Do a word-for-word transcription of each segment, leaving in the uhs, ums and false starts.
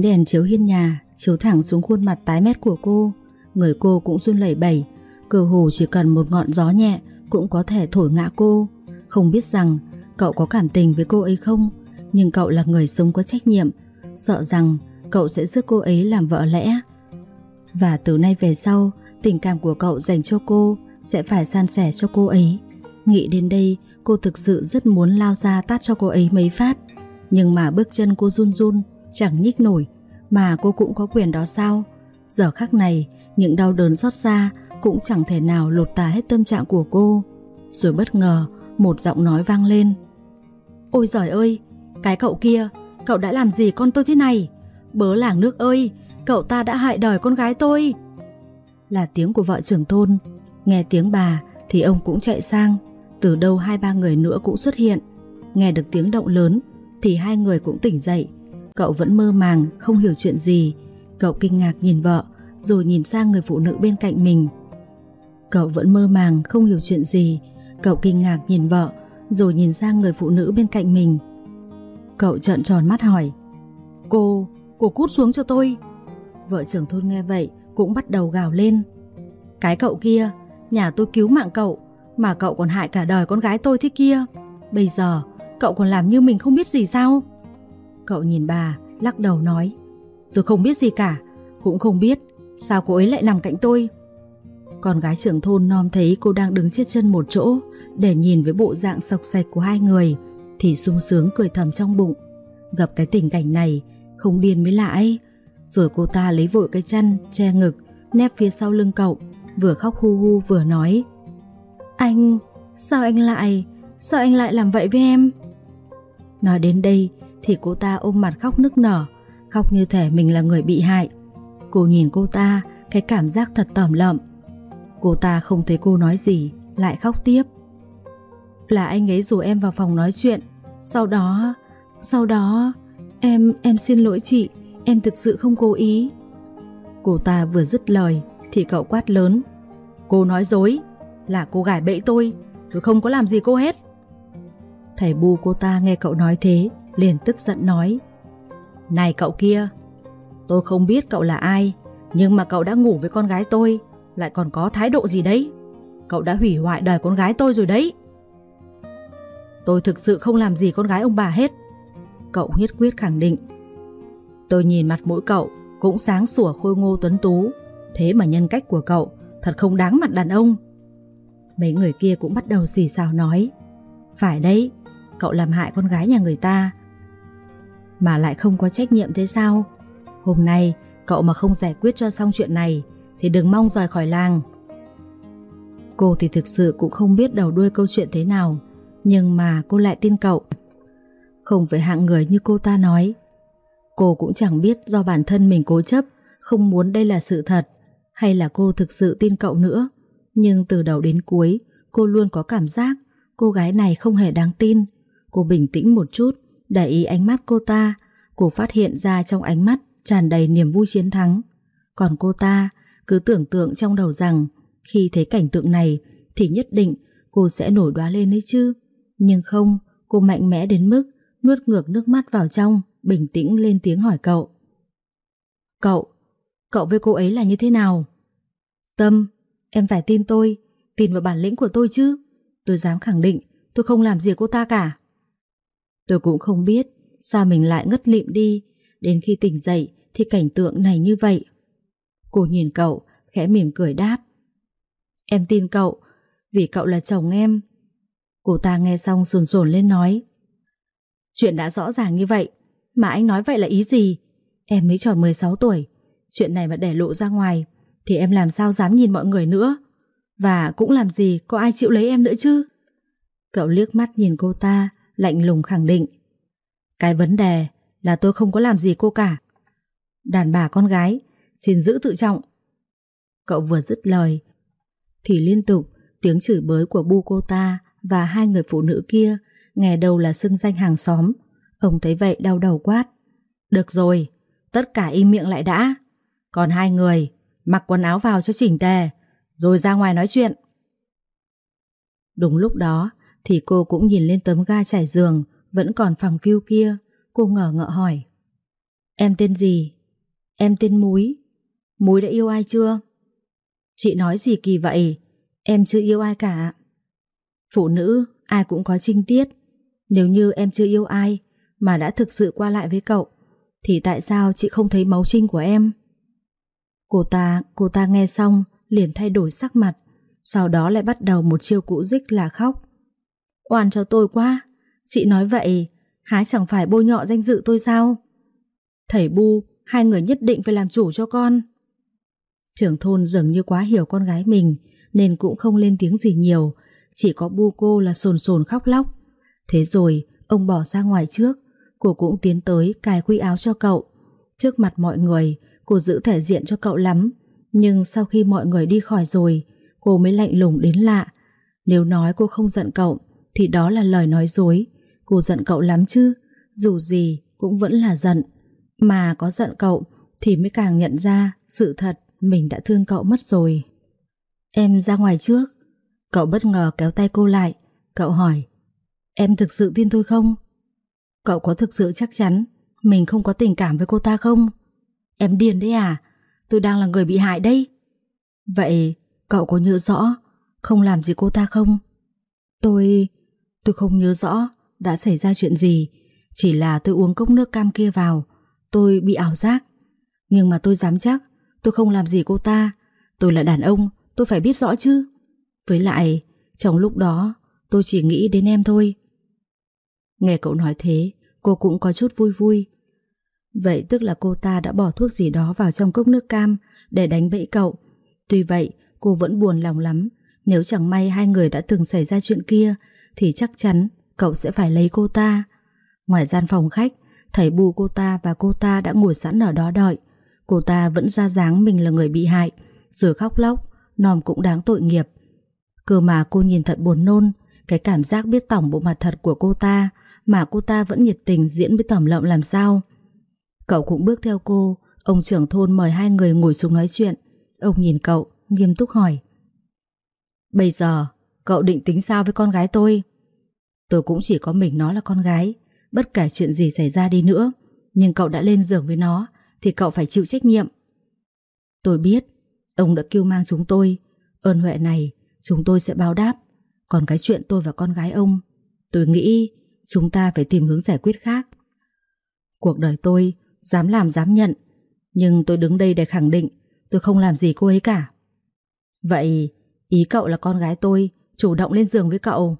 Ánh đèn chiếu hiên nhà chiếu thẳng xuống khuôn mặt tái mét của cô. Người cô cũng run lẩy bẩy, cơ hồ chỉ cần một ngọn gió nhẹ cũng có thể thổi ngã cô. Không biết rằng cậu có cảm tình với cô ấy không, nhưng cậu là người sống có trách nhiệm, sợ rằng cậu sẽ rước cô ấy làm vợ lẽ. Và từ nay về sau, tình cảm của cậu dành cho cô sẽ phải san sẻ cho cô ấy. Nghĩ đến đây, cô thực sự rất muốn lao ra tát cho cô ấy mấy phát. Nhưng mà bước chân cô run run, chẳng nhích nổi. Mà cô cũng có quyền đó sao? Giờ khắc này, những đau đớn xót xa cũng chẳng thể nào lột tả hết tâm trạng của cô. Rồi bất ngờ, một giọng nói vang lên. Ôi giời ơi, cái cậu kia, cậu đã làm gì con tôi thế này? Bớ làng nước ơi, cậu ta đã hại đời con gái tôi. Là tiếng của vợ trưởng thôn. Nghe tiếng bà thì ông cũng chạy sang. Từ đâu hai ba người nữa cũng xuất hiện. Nghe được tiếng động lớn thì hai người cũng tỉnh dậy. Cậu vẫn mơ màng, không hiểu chuyện gì. Cậu kinh ngạc nhìn vợ, rồi nhìn sang người phụ nữ bên cạnh mình. Cậu vẫn mơ màng, không hiểu chuyện gì. Cậu kinh ngạc nhìn vợ, rồi nhìn sang người phụ nữ bên cạnh mình. Cậu trợn tròn mắt hỏi: Cô, cô cút xuống cho tôi. Vợ trưởng thôn nghe vậy cũng bắt đầu gào lên: Cái cậu kia, nhà tôi cứu mạng cậu, mà cậu còn hại cả đời con gái tôi thế kia. Bây giờ cậu còn làm như mình không biết gì sao? Cậu nhìn bà, lắc đầu nói: Tôi không biết gì cả, cũng không biết sao cô ấy lại nằm cạnh tôi. Con gái trưởng thôn nom thấy cô đang đứng chết chân một chỗ để nhìn với bộ dạng sộc sạch của hai người thì sung sướng cười thầm trong bụng. Gặp cái tình cảnh này không điên mới lạ ấy. Rồi cô ta lấy vội cái chăn che ngực nép phía sau lưng cậu, vừa khóc hu hu vừa nói: Anh, sao anh lại Sao anh lại làm vậy với em? Nói đến đây thì cô ta ôm mặt khóc nức nở, khóc như thể mình là người bị hại. Cô nhìn cô ta, cái cảm giác thật tởm lợm. Cô ta không thấy cô nói gì, lại khóc tiếp: Là anh ấy rủ em vào phòng nói chuyện. Sau đó Sau đó Em, em xin lỗi chị, em thực sự không cố ý. Cô ta vừa dứt lời thì cậu quát lớn: Cô nói dối, là cô gài bẫy tôi, tôi không có làm gì cô hết. Thầy bu cô ta nghe cậu nói thế liền tức giận nói: Này cậu kia, tôi không biết cậu là ai, nhưng mà cậu đã ngủ với con gái tôi, lại còn có thái độ gì đấy. Cậu đã hủy hoại đời con gái tôi rồi đấy. Tôi thực sự không làm gì con gái ông bà hết, cậu nhất quyết khẳng định. Tôi nhìn mặt mũi cậu cũng sáng sủa khôi ngô tuấn tú, thế mà nhân cách của cậu thật không đáng mặt đàn ông. Mấy người kia cũng bắt đầu xì xào nói: Phải đấy, cậu làm hại con gái nhà người ta mà lại không có trách nhiệm thế sao? Hôm nay cậu mà không giải quyết cho xong chuyện này thì đừng mong rời khỏi làng. Cô thì thực sự cũng không biết đầu đuôi câu chuyện thế nào, nhưng mà cô lại tin cậu. Không phải hạng người như cô ta nói. Cô cũng chẳng biết do bản thân mình cố chấp, không muốn đây là sự thật, hay là cô thực sự tin cậu nữa. Nhưng từ đầu đến cuối, cô luôn có cảm giác cô gái này không hề đáng tin. Cô bình tĩnh một chút, để ý ánh mắt cô ta. Cô phát hiện ra trong ánh mắt tràn đầy niềm vui chiến thắng. Còn cô ta cứ tưởng tượng trong đầu rằng khi thấy cảnh tượng này thì nhất định cô sẽ nổi đoá lên ấy chứ. Nhưng không, cô mạnh mẽ đến mức nuốt ngược nước mắt vào trong, bình tĩnh lên tiếng hỏi cậu: Cậu, cậu với cô ấy là như thế nào? Tâm, em phải tin tôi, tin vào bản lĩnh của tôi chứ. Tôi dám khẳng định tôi không làm gì cô ta cả. Tôi cũng không biết sao mình lại ngất lịm đi, đến khi tỉnh dậy thì cảnh tượng này như vậy. Cô nhìn cậu, khẽ mỉm cười đáp: Em tin cậu, vì cậu là chồng em. Cô ta nghe xong sồn sồn lên nói: Chuyện đã rõ ràng như vậy, mà anh nói vậy là ý gì? Em mới tròn mười sáu tuổi, chuyện này mà để lộ ra ngoài thì em làm sao dám nhìn mọi người nữa. Và cũng làm gì có ai chịu lấy em nữa chứ. Cậu liếc mắt nhìn cô ta, lạnh lùng khẳng định: Cái vấn đề là tôi không có làm gì cô cả. Đàn bà con gái, xin giữ tự trọng. Cậu vừa dứt lời thì liên tục tiếng chửi bới của bu cô ta và hai người phụ nữ kia, nghe đầu là xưng danh hàng xóm. Ông thấy vậy đau đầu quát: Được rồi, tất cả im miệng lại đã. Còn hai người, mặc quần áo vào cho chỉnh tề, rồi ra ngoài nói chuyện. Đúng lúc đó thì cô cũng nhìn lên tấm ga trải giường vẫn còn phẳng phiu kia. Cô ngờ ngợ hỏi: Em tên gì? Em tên Múi. Múi đã yêu ai chưa? Chị nói gì kỳ vậy? Em chưa yêu ai cả. Phụ nữ ai cũng có trinh tiết. Nếu như em chưa yêu ai mà đã thực sự qua lại với cậu, thì tại sao chị không thấy máu trinh của em? Cô ta, cô ta nghe xong liền thay đổi sắc mặt, sau đó lại bắt đầu một chiêu cũ dích là khóc. Oan cho tôi quá. Chị nói vậy há chẳng phải bôi nhọ danh dự tôi sao? Thầy Bu, hai người nhất định phải làm chủ cho con. Trưởng thôn dường như quá hiểu con gái mình nên cũng không lên tiếng gì nhiều, chỉ có Bu cô là sồn sồn khóc lóc. Thế rồi ông bỏ ra ngoài trước, cô cũng tiến tới cài khuy áo cho cậu. Trước mặt mọi người cô giữ thể diện cho cậu lắm, nhưng sau khi mọi người đi khỏi rồi, cô mới lạnh lùng đến lạ. Nếu nói cô không giận cậu thì đó là lời nói dối. Cô giận cậu lắm chứ, dù gì cũng vẫn là giận. Mà có giận cậu thì mới càng nhận ra sự thật mình đã thương cậu mất rồi. Em ra ngoài trước. Cậu bất ngờ kéo tay cô lại. Cậu hỏi, em thực sự tin tôi không? Cậu có thực sự chắc chắn mình không có tình cảm với cô ta không? Em điên đấy à? Tôi đang là người bị hại đấy. Vậy cậu có nhớ rõ không làm gì cô ta không? Tôi... tôi không nhớ rõ đã xảy ra chuyện gì. Chỉ là tôi uống cốc nước cam kia vào, tôi bị ảo giác. Nhưng mà tôi dám chắc tôi không làm gì cô ta. Tôi là đàn ông, tôi phải biết rõ chứ. Với lại trong lúc đó tôi chỉ nghĩ đến em thôi. Nghe cậu nói thế, cô cũng có chút vui vui. Vậy tức là cô ta đã bỏ thuốc gì đó vào trong cốc nước cam để đánh bẫy cậu. Tuy vậy cô vẫn buồn lòng lắm. Nếu chẳng may hai người đã từng xảy ra chuyện kia thì chắc chắn cậu sẽ phải lấy cô ta. Ngoài gian phòng khách, thầy Bu cô ta và cô ta đã ngồi sẵn ở đó đợi. Cô ta vẫn ra dáng mình là người bị hại, rồi khóc lóc, nòm cũng đáng tội nghiệp. Cơ mà cô nhìn thật buồn nôn, cái cảm giác biết tỏng bộ mặt thật của cô ta mà cô ta vẫn nhiệt tình diễn với tẩm lợm làm sao. Cậu cũng bước theo cô. Ông trưởng thôn mời hai người ngồi xuống nói chuyện. Ông nhìn cậu, nghiêm túc hỏi, bây giờ cậu định tính sao với con gái tôi? Tôi cũng chỉ có mình nó là con gái. Bất kể chuyện gì xảy ra đi nữa, nhưng cậu đã lên giường với nó thì cậu phải chịu trách nhiệm. Tôi biết ông đã cưu mang chúng tôi, ơn huệ này chúng tôi sẽ báo đáp. Còn cái chuyện tôi và con gái ông, tôi nghĩ chúng ta phải tìm hướng giải quyết khác. Cuộc đời tôi dám làm dám nhận, nhưng tôi đứng đây để khẳng định tôi không làm gì cô ấy cả. Vậy ý cậu là con gái tôi chủ động lên giường với cậu?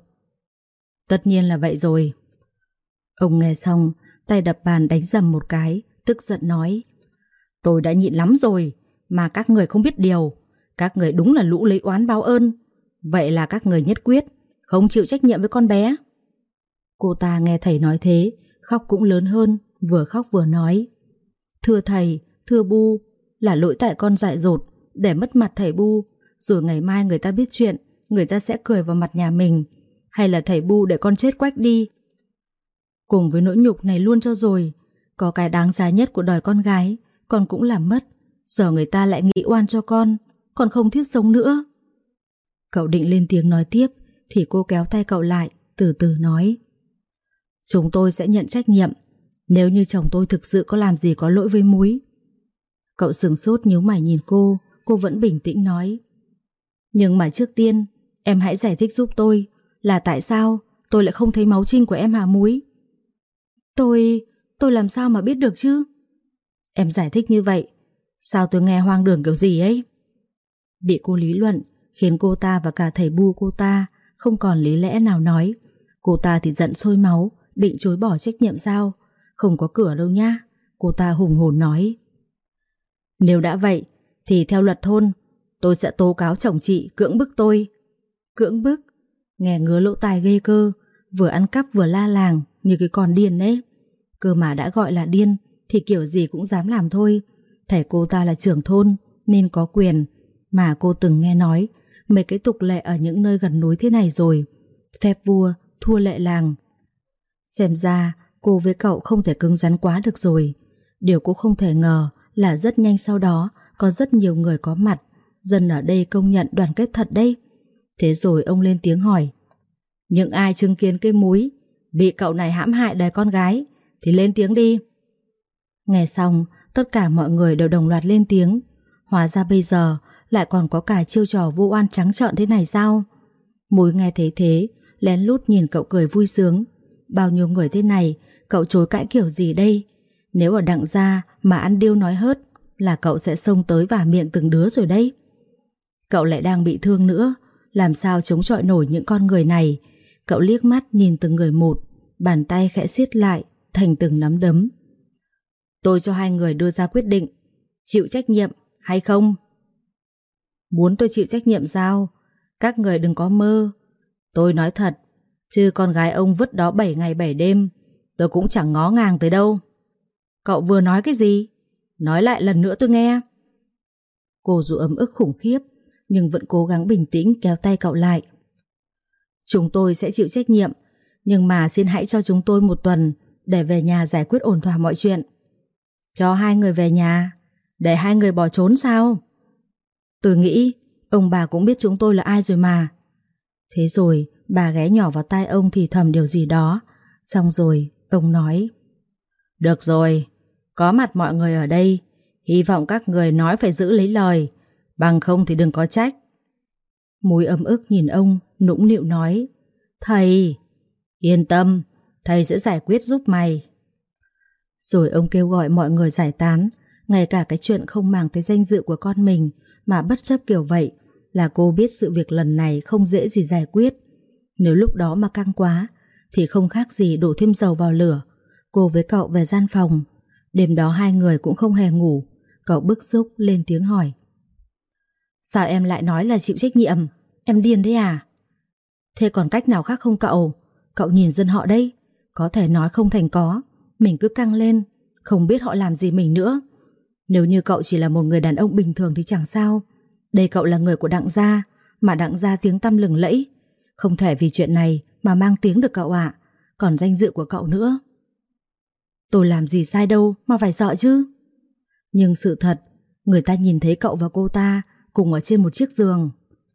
Tất nhiên là vậy rồi. Ông nghe xong, tay đập bàn đánh dầm một cái, tức giận nói, tôi đã nhịn lắm rồi mà các người không biết điều. Các người đúng là lũ lấy oán báo ơn. Vậy là các người nhất quyết không chịu trách nhiệm với con bé. Cô ta nghe thầy nói thế, khóc cũng lớn hơn, vừa khóc vừa nói, thưa thầy, thưa Bu, là lỗi tại con dại dột để mất mặt thầy Bu, rồi ngày mai người ta biết chuyện, người ta sẽ cười vào mặt nhà mình. Hay là thầy Bu để con chết quách đi. Cùng với nỗi nhục này luôn cho rồi. Có cái đáng giá nhất của đời con gái con cũng làm mất. Giờ người ta lại nghĩ oan cho con, con không thiết sống nữa. Cậu định lên tiếng nói tiếp thì cô kéo tay cậu lại, từ từ nói, chúng tôi sẽ nhận trách nhiệm nếu như chồng tôi thực sự có làm gì có lỗi với Múi. Cậu sửng sốt nhíu mày nhìn cô. Cô vẫn bình tĩnh nói, nhưng mà trước tiên em hãy giải thích giúp tôi là tại sao tôi lại không thấy máu trinh của em hả Múi? Tôi... tôi làm sao mà biết được chứ? Em giải thích như vậy sao tôi nghe hoang đường kiểu gì ấy? Bị cô lý luận khiến cô ta và cả thầy Bu cô ta không còn lý lẽ nào nói. Cô ta thì giận sôi máu, định chối bỏ trách nhiệm sao? Không có cửa đâu nhá. Cô ta hùng hồn nói, nếu đã vậy thì theo luật thôn tôi sẽ tố cáo chồng chị cưỡng bức tôi. Cưỡng bức? Nghe ngứa lỗ tai ghê cơ. Vừa ăn cắp vừa la làng như cái con điên ấy. Cơ mà đã gọi là điên thì kiểu gì cũng dám làm thôi. Thầy cô ta là trưởng thôn nên có quyền. Mà cô từng nghe nói mấy cái tục lệ ở những nơi gần núi thế này rồi. Phép vua thua lệ làng. Xem ra cô với cậu không thể cứng rắn quá được rồi. Điều cô không thể ngờ là rất nhanh sau đó có rất nhiều người có mặt. Dân ở đây công nhận đoàn kết thật đấy. Thế rồi ông lên tiếng hỏi, những ai chứng kiến cái Múi bị cậu này hãm hại đời con gái thì lên tiếng đi. Nghe xong, tất cả mọi người đều đồng loạt lên tiếng. Hóa ra bây giờ lại còn có cả chiêu trò vu oan trắng trợn thế này sao? Mùi nghe thấy thế, lén lút nhìn cậu cười vui sướng. Bao nhiêu người thế này, cậu chối cãi kiểu gì đây? Nếu ở Đặng gia mà ăn điêu nói hớt là cậu sẽ xông tới vả miệng từng đứa rồi đấy. Cậu lại đang bị thương nữa, làm sao chống chọi nổi những con người này? Cậu liếc mắt nhìn từng người một, bàn tay khẽ siết lại thành từng nắm đấm. Tôi cho hai người đưa ra quyết định, chịu trách nhiệm hay không? Muốn tôi chịu trách nhiệm sao? Các người đừng có mơ. Tôi nói thật, chứ con gái ông vứt đó bảy ngày bảy đêm, tôi cũng chẳng ngó ngàng tới đâu. Cậu vừa nói cái gì? Nói lại lần nữa tôi nghe. Cô dù ấm ức khủng khiếp, nhưng vẫn cố gắng bình tĩnh kéo tay cậu lại. Chúng tôi sẽ chịu trách nhiệm, nhưng mà xin hãy cho chúng tôi một tuần để về nhà giải quyết ổn thỏa mọi chuyện. Cho hai người về nhà, để hai người bỏ trốn sao? Tôi nghĩ ông bà cũng biết chúng tôi là ai rồi mà. Thế rồi bà ghé nhỏ vào tai ông thì thầm điều gì đó. Xong rồi ông nói: Được rồi, có mặt mọi người ở đây, hy vọng các người nói phải giữ lấy lời, bằng không thì đừng có trách. Mùi ấm ức nhìn ông, nũng nịu nói: Thầy, yên tâm, thầy sẽ giải quyết giúp mày. Rồi ông kêu gọi mọi người giải tán. Ngay cả cái chuyện không màng tới danh dự của con mình mà bất chấp kiểu vậy là cô biết sự việc lần này không dễ gì giải quyết. Nếu lúc đó mà căng quá thì không khác gì đổ thêm dầu vào lửa. Cô với cậu về gian phòng. Đêm đó hai người cũng không hề ngủ. Cậu bức xúc lên tiếng hỏi: Sao em lại nói là chịu trách nhiệm? Em điên đấy à? Thế còn cách nào khác không cậu? Cậu nhìn dân họ đây, có thể nói không thành có. Mình cứ căng lên, không biết họ làm gì mình nữa. Nếu như cậu chỉ là một người đàn ông bình thường thì chẳng sao. Đây cậu là người của Đặng gia, mà Đặng gia tiếng tăm lừng lẫy. Không thể vì chuyện này mà mang tiếng được cậu ạ. Còn danh dự của cậu nữa. Tôi làm gì sai đâu mà phải sợ chứ. Nhưng sự thật, người ta nhìn thấy cậu và cô ta cùng ở trên một chiếc giường.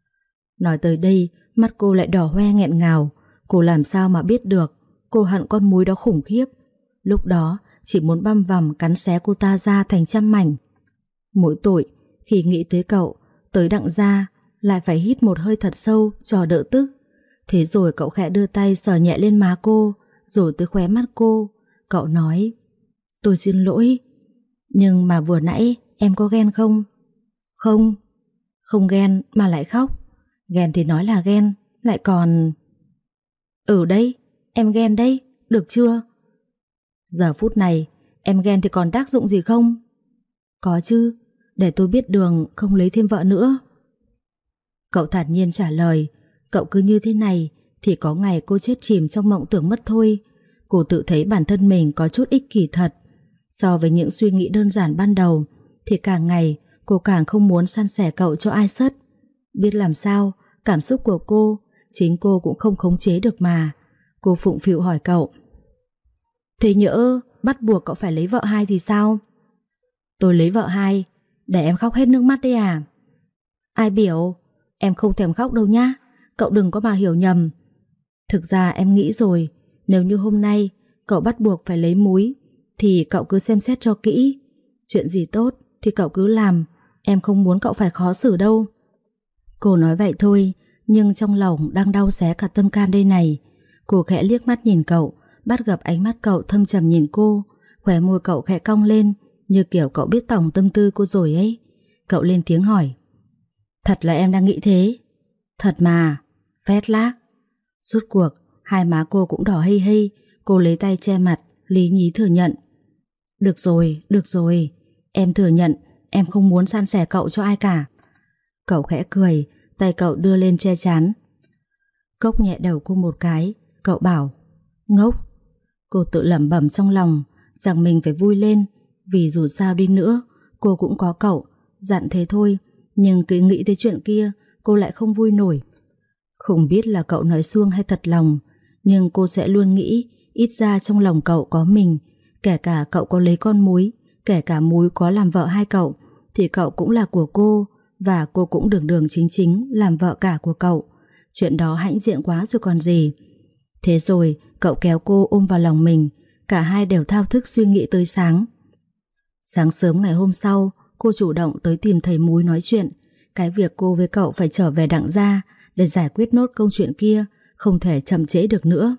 Nói tới đây, mắt cô lại đỏ hoe nghẹn ngào. Cô làm sao mà biết được cô hận con muối đó khủng khiếp. Lúc đó chỉ muốn băm vằm cắn xé cô ta ra thành trăm mảnh. Mỗi tội khi nghĩ tới cậu, tới Đặng gia, lại phải hít một hơi thật sâu cho đỡ tức. Thế rồi cậu khẽ đưa tay sờ nhẹ lên má cô, rồi tới khóe mắt cô. Cậu nói: Tôi xin lỗi, nhưng mà vừa nãy em có ghen không? Không. Không ghen mà lại khóc. Ghen thì nói là ghen, lại còn... Ừ đấy, em ghen đấy, được chưa? Giờ phút này em ghen thì còn tác dụng gì không? Có chứ, để tôi biết đường không lấy thêm vợ nữa. Cậu thản nhiên trả lời. Cậu cứ như thế này thì có ngày cô chết chìm trong mộng tưởng mất thôi. Cô tự thấy bản thân mình có chút ích kỷ thật. So với những suy nghĩ đơn giản ban đầu thì càng ngày cô càng không muốn san sẻ cậu cho ai sất. Biết làm sao, cảm xúc của cô chính cô cũng không khống chế được mà. Cô phụng phịu hỏi cậu: Thế nhỡ bắt buộc cậu phải lấy vợ hai thì sao? Tôi lấy vợ hai để em khóc hết nước mắt đấy à? Ai biểu, em không thèm khóc đâu nhá. Cậu đừng có mà hiểu nhầm. Thực ra em nghĩ rồi, nếu như hôm nay cậu bắt buộc phải lấy múi thì cậu cứ xem xét cho kỹ. Chuyện gì tốt thì cậu cứ làm, em không muốn cậu phải khó xử đâu. Cô nói vậy thôi, nhưng trong lòng đang đau xé cả tâm can đây này. Cô khẽ liếc mắt nhìn cậu, bắt gặp ánh mắt cậu thâm trầm nhìn cô. Khóe môi cậu khẽ cong lên, như kiểu cậu biết tỏng tâm tư cô rồi ấy. Cậu lên tiếng hỏi: Thật là em đang nghĩ thế? Thật mà. Phét lác. Rốt cuộc hai má cô cũng đỏ hây hây. Cô lấy tay che mặt, lý nhí thừa nhận: Được rồi, được rồi, em thừa nhận em không muốn san sẻ cậu cho ai cả. Cậu khẽ cười, tay cậu đưa lên che chán. Cốc nhẹ đầu cô một cái. Cậu bảo: Ngốc. Cô tự lẩm bẩm trong lòng rằng mình phải vui lên, vì dù sao đi nữa cô cũng có cậu. Dặn thế thôi, nhưng cứ nghĩ tới chuyện kia cô lại không vui nổi. Không biết là cậu nói suông hay thật lòng, nhưng cô sẽ luôn nghĩ ít ra trong lòng cậu có mình. Kể cả cậu có lấy con múi, kể cả múi có làm vợ hai cậu, thì cậu cũng là của cô, và cô cũng đường đường chính chính làm vợ cả của cậu. Chuyện đó hãnh diện quá rồi còn gì. Thế rồi cậu kéo cô ôm vào lòng mình. Cả hai đều thao thức suy nghĩ tới sáng. Sáng sớm ngày hôm sau, cô chủ động tới tìm thầy Múi nói chuyện. Cái việc cô với cậu phải trở về Đặng gia để giải quyết nốt câu chuyện kia không thể chậm trễ được nữa.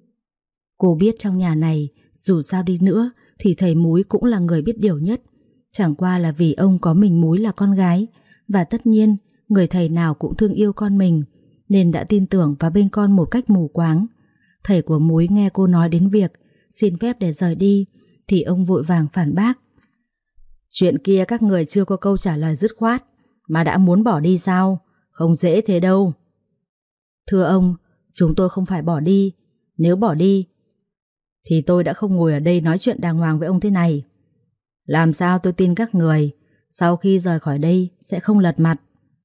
Cô biết trong nhà này, dù sao đi nữa thì thầy Múi cũng là người biết điều nhất. Chẳng qua là vì ông có mình Múi là con gái, và tất nhiên người thầy nào cũng thương yêu con mình, nên đã tin tưởng vào bên con một cách mù quáng. Thầy của Múi nghe cô nói đến việc xin phép để rời đi thì ông vội vàng phản bác. Chuyện kia các người chưa có câu trả lời dứt khoát mà đã muốn bỏ đi sao? Không dễ thế đâu. Thưa ông, chúng tôi không phải bỏ đi. Nếu bỏ đi thì tôi đã không ngồi ở đây nói chuyện đàng hoàng với ông thế này. Làm sao tôi tin các người sau khi rời khỏi đây sẽ không lật mặt?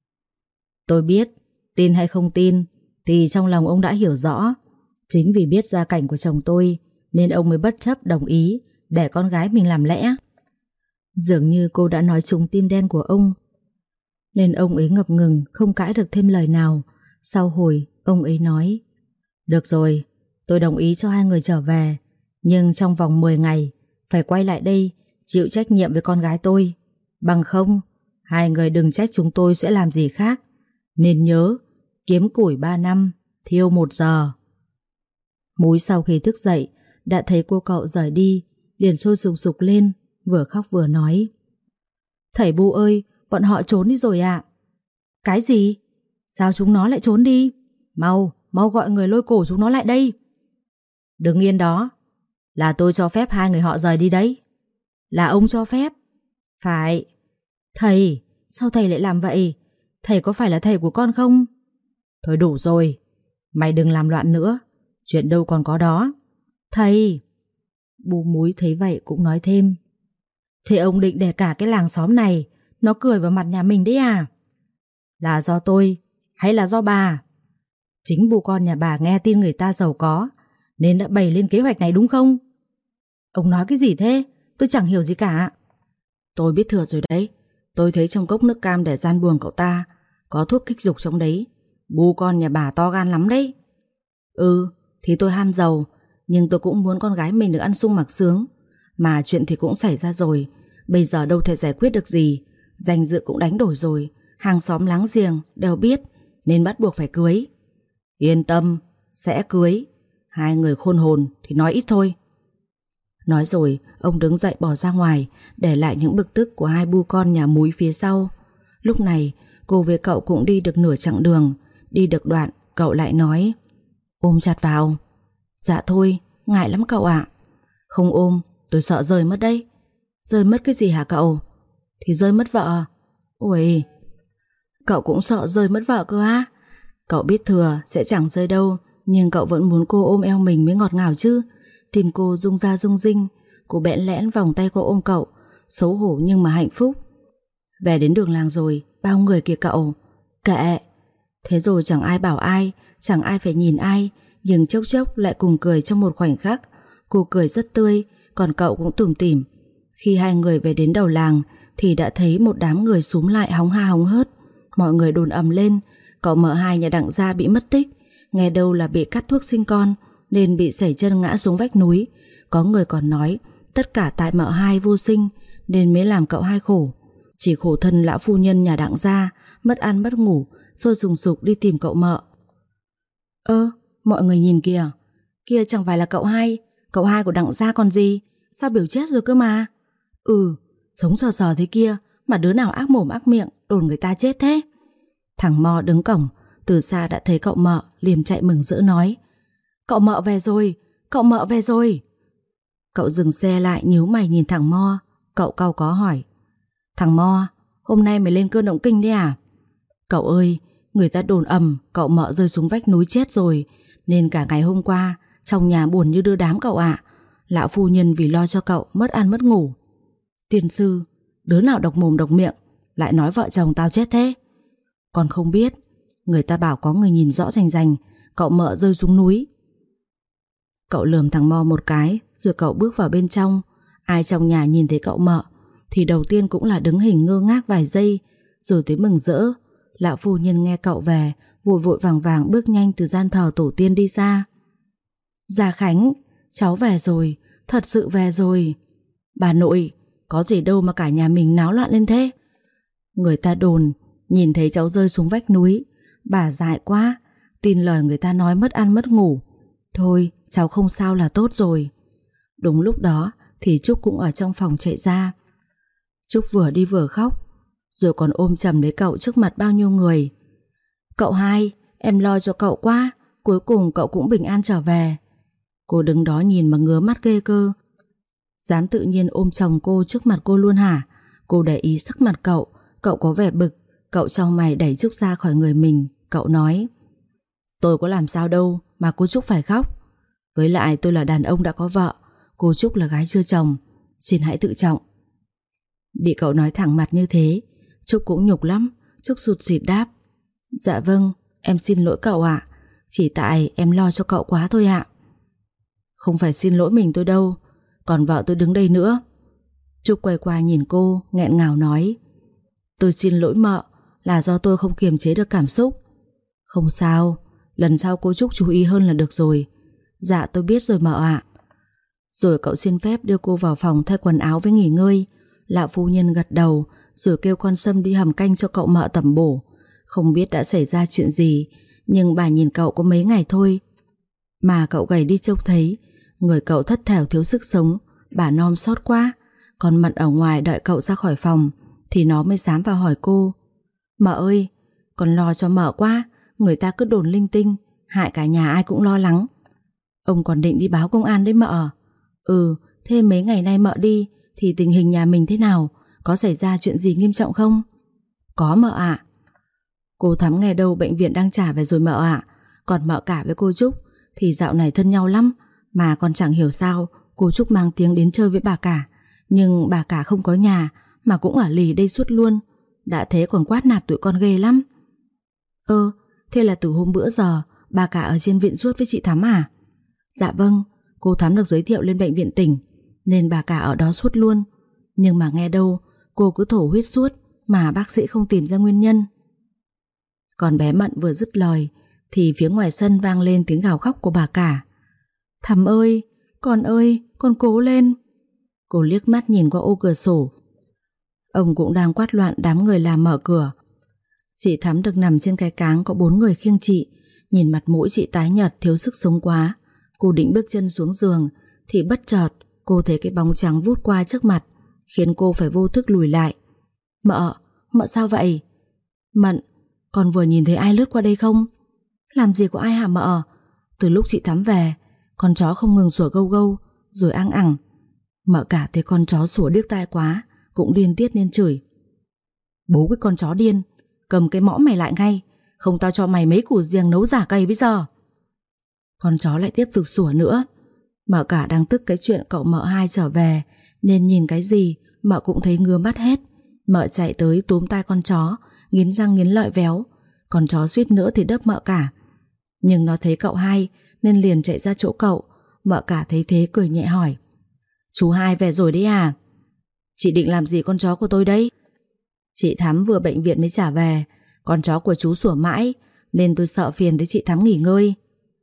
Tôi biết, tin hay không tin thì trong lòng ông đã hiểu rõ. Chính vì biết gia cảnh của chồng tôi nên ông mới bất chấp đồng ý để con gái mình làm lẽ. Dường như cô đã nói trúng tim đen của ông, nên ông ấy ngập ngừng không cãi được thêm lời nào. Sau hồi ông ấy nói: Được rồi, tôi đồng ý cho hai người trở về, nhưng trong vòng mười ngày phải quay lại đây chịu trách nhiệm với con gái tôi. Bằng không, hai người đừng trách chúng tôi sẽ làm gì khác. Nên nhớ, kiếm củi ba năm, thiêu một giờ. Múi sau khi thức dậy đã thấy cô cậu rời đi, liền sôi sục sục lên, vừa khóc vừa nói: Thầy Bu ơi, bọn họ trốn đi rồi ạ. Cái gì? Sao chúng nó lại trốn đi? Mau, mau gọi người lôi cổ chúng nó lại đây. Đứng yên đó, là tôi cho phép hai người họ rời đi đấy. Là ông cho phép? Phải. Thầy, sao thầy lại làm vậy? Thầy có phải là thầy của con không? Thôi đủ rồi, mày đừng làm loạn nữa, chuyện đâu còn có đó. Thầy! Bu Múi thấy vậy cũng nói thêm: Thế ông định để cả cái làng xóm này nó cười vào mặt nhà mình đấy à? Là do tôi hay là do bà? Chính bu con nhà bà nghe tin người ta giàu có nên đã bày lên kế hoạch này đúng không? Ông nói cái gì thế? Tôi chẳng hiểu gì cả. Tôi biết thừa rồi đấy. Tôi thấy trong cốc nước cam để gian buồng cậu ta có thuốc kích dục trong đấy. Bu con nhà bà to gan lắm đấy. Ừ, thì tôi ham giàu, nhưng tôi cũng muốn con gái mình được ăn sung mặc sướng. Mà chuyện thì cũng xảy ra rồi, bây giờ đâu thể giải quyết được gì. Danh dự cũng đánh đổi rồi, hàng xóm láng giềng đều biết, nên bắt buộc phải cưới. Yên tâm, sẽ cưới. Hai người khôn hồn thì nói ít thôi. Nói rồi ông đứng dậy bỏ ra ngoài, để lại những bực tức của hai bu con nhà Múi phía sau. Lúc này cô với cậu cũng đi được nửa chặng đường. Đi được đoạn cậu lại nói: Ôm chặt vào. Dạ thôi, ngại lắm cậu ạ. Không ôm, tôi sợ rơi mất đấy. Rơi mất cái gì hả cậu? Thì rơi mất vợ. Ôi, cậu cũng sợ rơi mất vợ cơ á? Cậu biết thừa sẽ chẳng rơi đâu, nhưng cậu vẫn muốn cô ôm eo mình mới ngọt ngào chứ. Tim cô rung ra rung rinh. Cô bẽn lẽn vòng tay cô ôm cậu, xấu hổ nhưng mà hạnh phúc. Về đến đường làng rồi, bao người kìa cậu. Kệ. Thế rồi chẳng ai bảo ai, chẳng ai phải nhìn ai, nhưng chốc chốc lại cùng cười trong một khoảnh khắc. Cô cười rất tươi, còn cậu cũng tủm tỉm. Khi hai người về đến đầu làng thì đã thấy một đám người xúm lại hóng ha hóng hớt. Mọi người đồn ầm lên cậu mợ hai nhà Đặng gia bị mất tích, nghe đâu là bị cắt thuốc sinh con nên bị sẩy chân ngã xuống vách núi. Có người còn nói tất cả tại mợ hai vô sinh nên mới làm cậu hai khổ. Chỉ khổ thân lão phu nhân nhà Đặng gia mất ăn mất ngủ, sôi sùng sục đi tìm cậu mợ. Ơ, mọi người nhìn kìa, kia chẳng phải là cậu hai, cậu hai của Đặng gia còn gì, sao biểu chết rồi cơ mà. Ừ, sống sờ sờ thế kia mà đứa nào ác mồm ác miệng đồn người ta chết thế. Thằng Mo đứng cổng từ xa đã thấy cậu mợ, liền chạy mừng rỡ nói: Cậu mợ về rồi, cậu mợ về rồi. Cậu dừng xe lại nhíu mày nhìn thằng Mo. Cậu cau có hỏi: Thằng Mo, hôm nay mày lên cơn động kinh đấy à? Cậu ơi, người ta đồn ầm cậu mợ rơi xuống vách núi chết rồi, nên cả ngày hôm qua trong nhà buồn như đưa đám cậu ạ. Lão phu nhân vì lo cho cậu mất ăn mất ngủ. Tiên sư, đứa nào độc mồm độc miệng lại nói vợ chồng tao chết thế? Còn không biết, người ta bảo có người nhìn rõ rành rành cậu mợ rơi xuống núi. Cậu lườm thằng Mo một cái rồi cậu bước vào bên trong. Ai trong nhà nhìn thấy cậu mợ thì đầu tiên cũng là đứng hình ngơ ngác vài giây, rồi tới mừng rỡ. Lão phu nhân nghe cậu về, vội vội vàng vàng bước nhanh từ gian thờ tổ tiên đi ra. Gia Khánh, cháu về rồi, thật sự về rồi. Bà nội, Có gì đâu mà cả nhà mình náo loạn lên thế. Người ta đồn nhìn thấy cháu rơi xuống vách núi, bà dại quá, tin lời người ta nói mất ăn mất ngủ. Thôi cháu không sao là tốt rồi. Đúng lúc đó thì Trúc cũng ở trong phòng chạy ra. Trúc vừa đi vừa khóc, rồi còn ôm chầm lấy cậu trước mặt bao nhiêu người. Cậu hai, em lo cho cậu quá, cuối cùng cậu cũng bình an trở về. Cô đứng đó nhìn mà ngứa mắt ghê cơ. Dám tự nhiên ôm chồng cô trước mặt cô luôn hả? Cô để ý sắc mặt cậu, cậu có vẻ bực. Cậu chau mày đẩy Trúc ra khỏi người mình. Cậu nói: Tôi có làm sao đâu mà cô Trúc phải khóc. Với lại tôi là đàn ông đã có vợ, cô Trúc là gái chưa chồng, xin hãy tự trọng. Bị cậu nói thẳng mặt như thế, Trúc cũng nhục lắm. Trúc sụt sịt đáp: Dạ vâng, em xin lỗi cậu ạ. Chỉ tại em lo cho cậu quá thôi ạ. Không phải xin lỗi mình tôi đâu, còn vợ tôi đứng đây nữa. Trúc quay qua nhìn cô, nghẹn ngào nói: Tôi xin lỗi mợ, là do tôi không kiềm chế được cảm xúc. Không sao, lần sau cô Trúc chú ý hơn là được rồi. Dạ tôi biết rồi mợ ạ. Rồi cậu xin phép đưa cô vào phòng thay quần áo với nghỉ ngơi. Lão phu nhân gật đầu, rồi kêu con Sâm đi hầm canh cho cậu mợ tẩm bổ. Không biết đã xảy ra chuyện gì, nhưng bà nhìn cậu có mấy ngày thôi mà cậu gầy đi trông thấy. Người cậu thất thểu thiếu sức sống, bà nom xót quá. Còn Mận ở ngoài đợi cậu ra khỏi phòng thì nó mới dám vào hỏi cô: Mợ ơi, con lo cho mợ quá, người ta cứ đồn linh tinh, hại cả nhà ai cũng lo lắng. Ông còn định đi báo công an đấy mợ. Ừ, thế mấy ngày nay mợ đi thì tình hình nhà mình thế nào? Có xảy ra chuyện gì nghiêm trọng không? Có mợ ạ. Cô Thắm nghe đâu bệnh viện đang trả về rồi mợ ạ. Còn mợ cả với cô Trúc thì dạo này thân nhau lắm, mà còn chẳng hiểu sao cô Trúc mang tiếng đến chơi với bà cả, nhưng bà cả không có nhà mà cũng ở lì đây suốt luôn. Đã thế còn quát nạt tụi con ghê lắm. Ơ, thế là từ hôm bữa giờ bà cả ở trên viện suốt với chị Thắm à? Dạ vâng, cô Thắm được giới thiệu lên bệnh viện tỉnh nên bà cả ở đó suốt luôn. Nhưng mà nghe đâu cô cứ thổ huyết suốt mà bác sĩ không tìm ra nguyên nhân. Còn bé Mận vừa dứt lời thì phía ngoài sân vang lên tiếng gào khóc của bà cả. Thắm ơi, con ơi, con cố lên. Cô liếc mắt nhìn qua ô cửa sổ. Ông cũng đang quát loạn đám người làm mở cửa. Chị Thắm được nằm trên cái cáng có bốn người khiêng chị. Nhìn mặt mũi chị tái nhợt thiếu sức sống quá. Cô định bước chân xuống giường thì bất chợt cô thấy cái bóng trắng vút qua trước mặt, khiến cô phải vô thức lùi lại. Mợ, mợ sao vậy? Mận, con vừa nhìn thấy ai lướt qua đây không? Làm gì có ai hả mợ? Từ lúc chị Thắm về, con chó không ngừng sủa gâu gâu rồi ăng ẳng. Mợ cả thấy con chó sủa điếc tai quá, cũng điên tiết nên chửi. Bố cái con chó điên, cầm cái mõm mày lại ngay, không tao cho mày mấy củ riềng nấu giả cây bây giờ. Con chó lại tiếp tục sủa nữa. Mợ cả đang tức cái chuyện cậu mợ hai trở về, nên nhìn cái gì mợ cũng thấy ngứa mắt hết. Mợ chạy tới túm tai con chó, nghiến răng nghiến lợi véo. Con chó suýt nữa thì đớp mợ cả, nhưng nó thấy cậu hai nên liền chạy ra chỗ cậu. Mợ cả thấy thế cười nhẹ hỏi: Chú hai về rồi đấy à? Chị định làm gì con chó của tôi đấy? Chị Thắm vừa bệnh viện mới trả về, con chó của chú sủa mãi nên tôi sợ phiền tới chị Thắm nghỉ ngơi.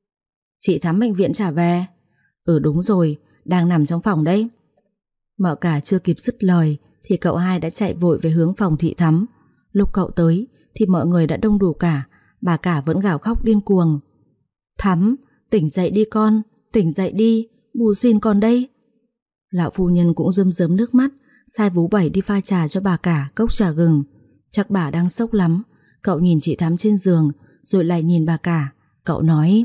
Chị Thắm bệnh viện trả về? Ừ đúng rồi, đang nằm trong phòng đấy. Mợ cả chưa kịp dứt lời thì cậu hai đã chạy vội về hướng phòng thị Thắm. Lúc cậu tới thì mọi người đã đông đủ cả. Bà cả vẫn gào khóc điên cuồng: Thắm, tỉnh dậy đi con, tỉnh dậy đi, bù xin con đây. Lão phu nhân cũng rơm rớm nước mắt, sai vú Bảy đi pha trà cho bà cả cốc trà gừng. Chắc bà đang sốc lắm. Cậu nhìn chị Thắm trên giường rồi lại nhìn bà cả. Cậu nói: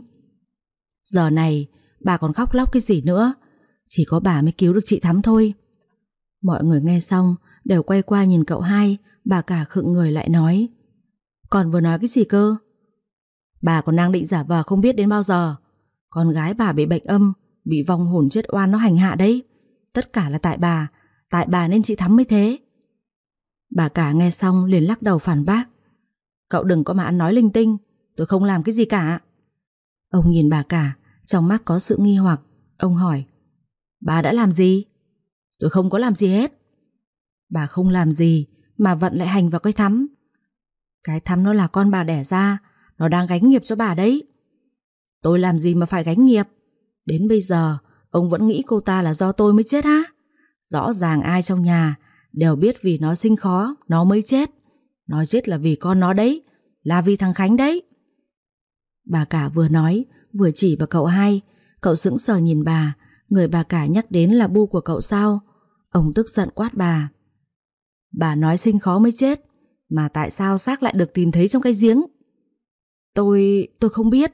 Giờ này bà còn khóc lóc cái gì nữa? Chỉ có bà mới cứu được chị Thắm thôi. Mọi người nghe xong đều quay qua nhìn cậu hai. Bà cả khựng người lại nói: Còn vừa nói cái gì cơ? Bà còn đang định giả vờ không biết đến bao giờ. Con gái bà bị bệnh âm, bị vong hồn chết oan nó hành hạ đấy. Tất cả là tại bà, tại bà nên chị Thắm mới thế. Bà cả nghe xong liền lắc đầu phản bác: Cậu đừng có mà ăn nói linh tinh, tôi không làm cái gì cả. Ông nhìn bà cả, trong mắt có sự nghi hoặc. Ông hỏi: Bà đã làm gì? Tôi không có làm gì hết. Bà không làm gì mà Vận lại hành vào cái Thắm. Cái Thắm nó là con bà đẻ ra, nó đang gánh nghiệp cho bà đấy. Tôi làm gì mà phải gánh nghiệp? Đến bây giờ ông vẫn nghĩ cô ta là do tôi mới chết hả? Rõ ràng ai trong nhà đều biết vì nó sinh khó nó mới chết. Nó chết là vì con nó đấy, là vì thằng Khánh đấy. Bà cả vừa nói vừa chỉ vào cậu hai. Cậu sững sờ nhìn bà. Người bà cả nhắc đến là bu của cậu sao? Ông tức giận quát bà. Bà nói sinh khó mới chết, mà tại sao xác lại được tìm thấy trong cái giếng? Tôi... tôi không biết.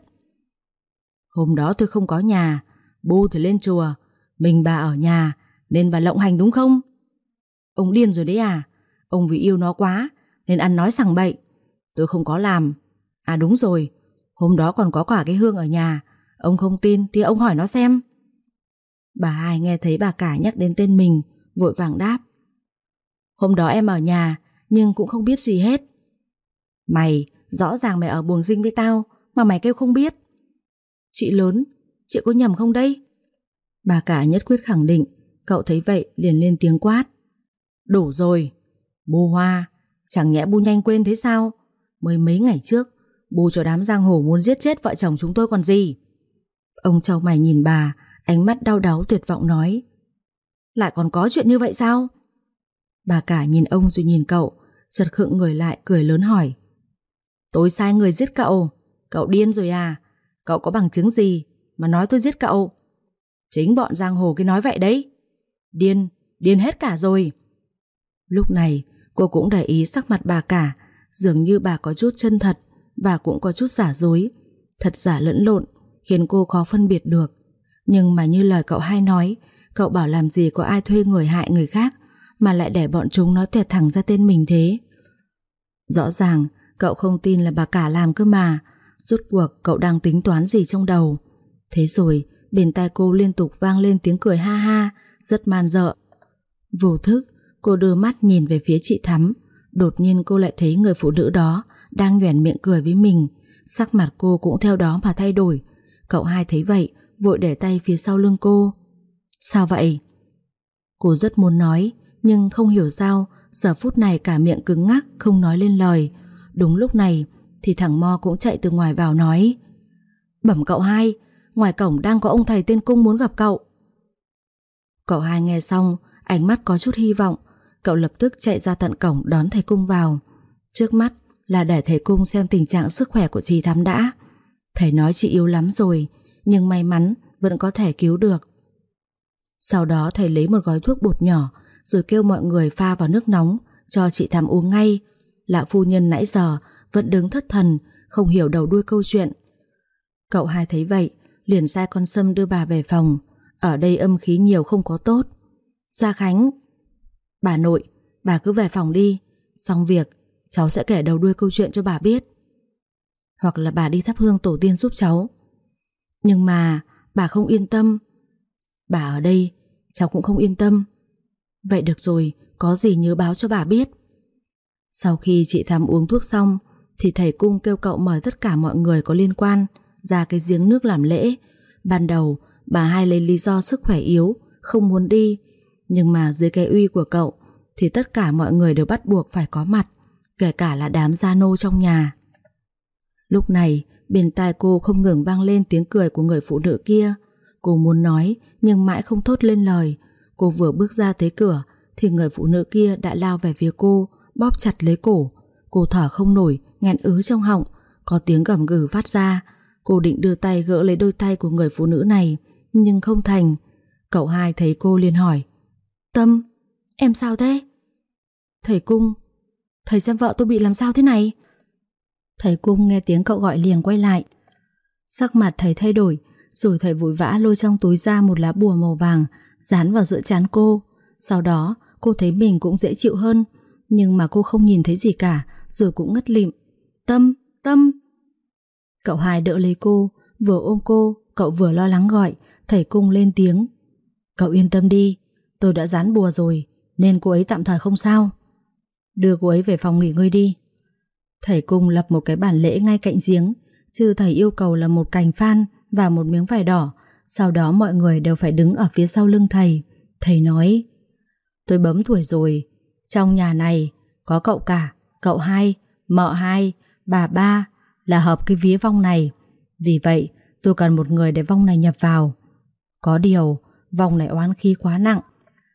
Hôm đó tôi không có nhà, bu thì lên chùa, mình bà ở nhà nên bà lộng hành đúng không? Ông điên rồi đấy à? Ông vì yêu nó quá nên ăn nói sằng bậy. Tôi không có làm. À đúng rồi, hôm đó còn có cả cái Hương ở nhà. Ông không tin thì ông hỏi nó xem. Bà hai nghe thấy bà cả nhắc đến tên mình, vội vàng đáp. Hôm đó em ở nhà, nhưng cũng không biết gì hết. Mày, rõ ràng mày ở buồng dinh với tao, mà mày kêu không biết. Chị lớn, chị có nhầm không đây? Bà cả nhất quyết khẳng định. Cậu thấy vậy liền lên tiếng quát. Đủ rồi, Bu Hoa, chẳng nhẽ Bu nhanh quên thế sao? Mới mấy ngày trước, Bu cho đám giang hồ muốn giết chết vợ chồng chúng tôi còn gì. Ông chau mày nhìn bà, ánh mắt đau đáu tuyệt vọng nói. Lại còn có chuyện như vậy sao? Bà cả nhìn ông rồi nhìn cậu, chợt khựng người lại cười lớn hỏi. Tôi sai người giết cậu? Cậu điên rồi à? Cậu có bằng chứng gì mà nói tôi giết cậu? Chính bọn giang hồ kia nói vậy đấy. Điên, điên hết cả rồi. Lúc này cô cũng để ý sắc mặt bà cả. Dường như bà có chút chân thật và cũng có chút giả dối, thật giả lẫn lộn, khiến cô khó phân biệt được. Nhưng mà như lời cậu hai nói, cậu bảo làm gì có ai thuê người hại người khác mà lại để bọn chúng nói tuyệt thẳng ra tên mình thế. Rõ ràng cậu không tin là bà cả làm cơ mà. Rốt cuộc cậu đang tính toán gì trong đầu. Thế rồi bên tai cô liên tục vang lên tiếng cười ha ha, rất man dợ. Vô thức cô đưa mắt nhìn về phía chị Thắm. Đột nhiên cô lại thấy người phụ nữ đó đang nhoẻn miệng cười với mình. Sắc mặt cô cũng theo đó mà thay đổi. Cậu hai thấy vậy vội để tay phía sau lưng cô. Sao vậy? Cô rất muốn nói, nhưng không hiểu sao giờ phút này cả miệng cứng ngắc không nói lên lời. Đúng lúc này thì thằng Mo cũng chạy từ ngoài vào nói. Bẩm cậu hai, ngoài cổng đang có ông thầy tên Cung muốn gặp cậu. Cậu hai nghe xong, ánh mắt có chút hy vọng. Cậu lập tức chạy ra tận cổng đón thầy Cung vào. Trước mắt là để thầy Cung xem tình trạng sức khỏe của chị Thắm đã. Thầy nói chị yếu lắm rồi, nhưng may mắn vẫn có thể cứu được. Sau đó thầy lấy một gói thuốc bột nhỏ, rồi kêu mọi người pha vào nước nóng cho chị Thắm uống ngay. Lão phu nhân nãy giờ vẫn đứng thất thần, không hiểu đầu đuôi câu chuyện. Cậu hai thấy vậy liền sai con Sâm đưa bà về phòng. Ở đây âm khí nhiều không có tốt. Gia Khánh, bà nội, bà cứ về phòng đi. Xong việc cháu sẽ kể đầu đuôi câu chuyện cho bà biết. Hoặc là bà đi thắp hương tổ tiên giúp cháu. Nhưng mà bà không yên tâm. Bà ở đây cháu cũng không yên tâm. Vậy được rồi, có gì nhớ báo cho bà biết. Sau khi chị Thắm uống thuốc xong thì thầy Cung kêu cậu mời tất cả mọi người có liên quan ra cái giếng nước làm lễ. Ban đầu bà hai lấy lý do sức khỏe yếu không muốn đi, nhưng mà dưới cái uy của cậu thì tất cả mọi người đều bắt buộc phải có mặt, kể cả là đám gia nô trong nhà. Lúc này bên tai cô không ngừng vang lên tiếng cười của người phụ nữ kia. Cô muốn nói nhưng mãi không thốt lên lời. Cô vừa bước ra tới cửa thì người phụ nữ kia đã lao về phía cô, bóp chặt lấy cổ. Cô thở không nổi, nghẹn ứ trong họng, có tiếng gầm gừ phát ra. Cô định đưa tay gỡ lấy đôi tay của người phụ nữ này, nhưng không thành. Cậu hai thấy cô liền hỏi. Tâm, em sao thế? Thầy Cung, thầy xem vợ tôi bị làm sao thế này? Thầy Cung nghe tiếng cậu gọi liền quay lại. Sắc mặt thầy thay đổi, rồi thầy vội vã lôi trong túi ra một lá bùa màu vàng, dán vào giữa trán cô. Sau đó cô thấy mình cũng dễ chịu hơn, nhưng mà cô không nhìn thấy gì cả, rồi cũng ngất lịm. Tâm, Tâm. Cậu hai đỡ lấy cô, vừa ôm cô, cậu vừa lo lắng gọi. Thầy Cung lên tiếng. Cậu yên tâm đi, tôi đã dán bùa rồi, nên cô ấy tạm thời không sao. Đưa cô ấy về phòng nghỉ ngơi đi. Thầy Cung lập một cái bàn lễ ngay cạnh giếng, chứ thầy yêu cầu là một cành phan và một miếng vải đỏ. Sau đó mọi người đều phải đứng ở phía sau lưng thầy. Thầy nói, tôi bấm tuổi rồi, trong nhà này có cậu cả, cậu hai, mợ hai, bà ba là hợp cái vía vong này. Vì vậy tôi cần một người để vong này nhập vào. Có điều vong này oán khí quá nặng.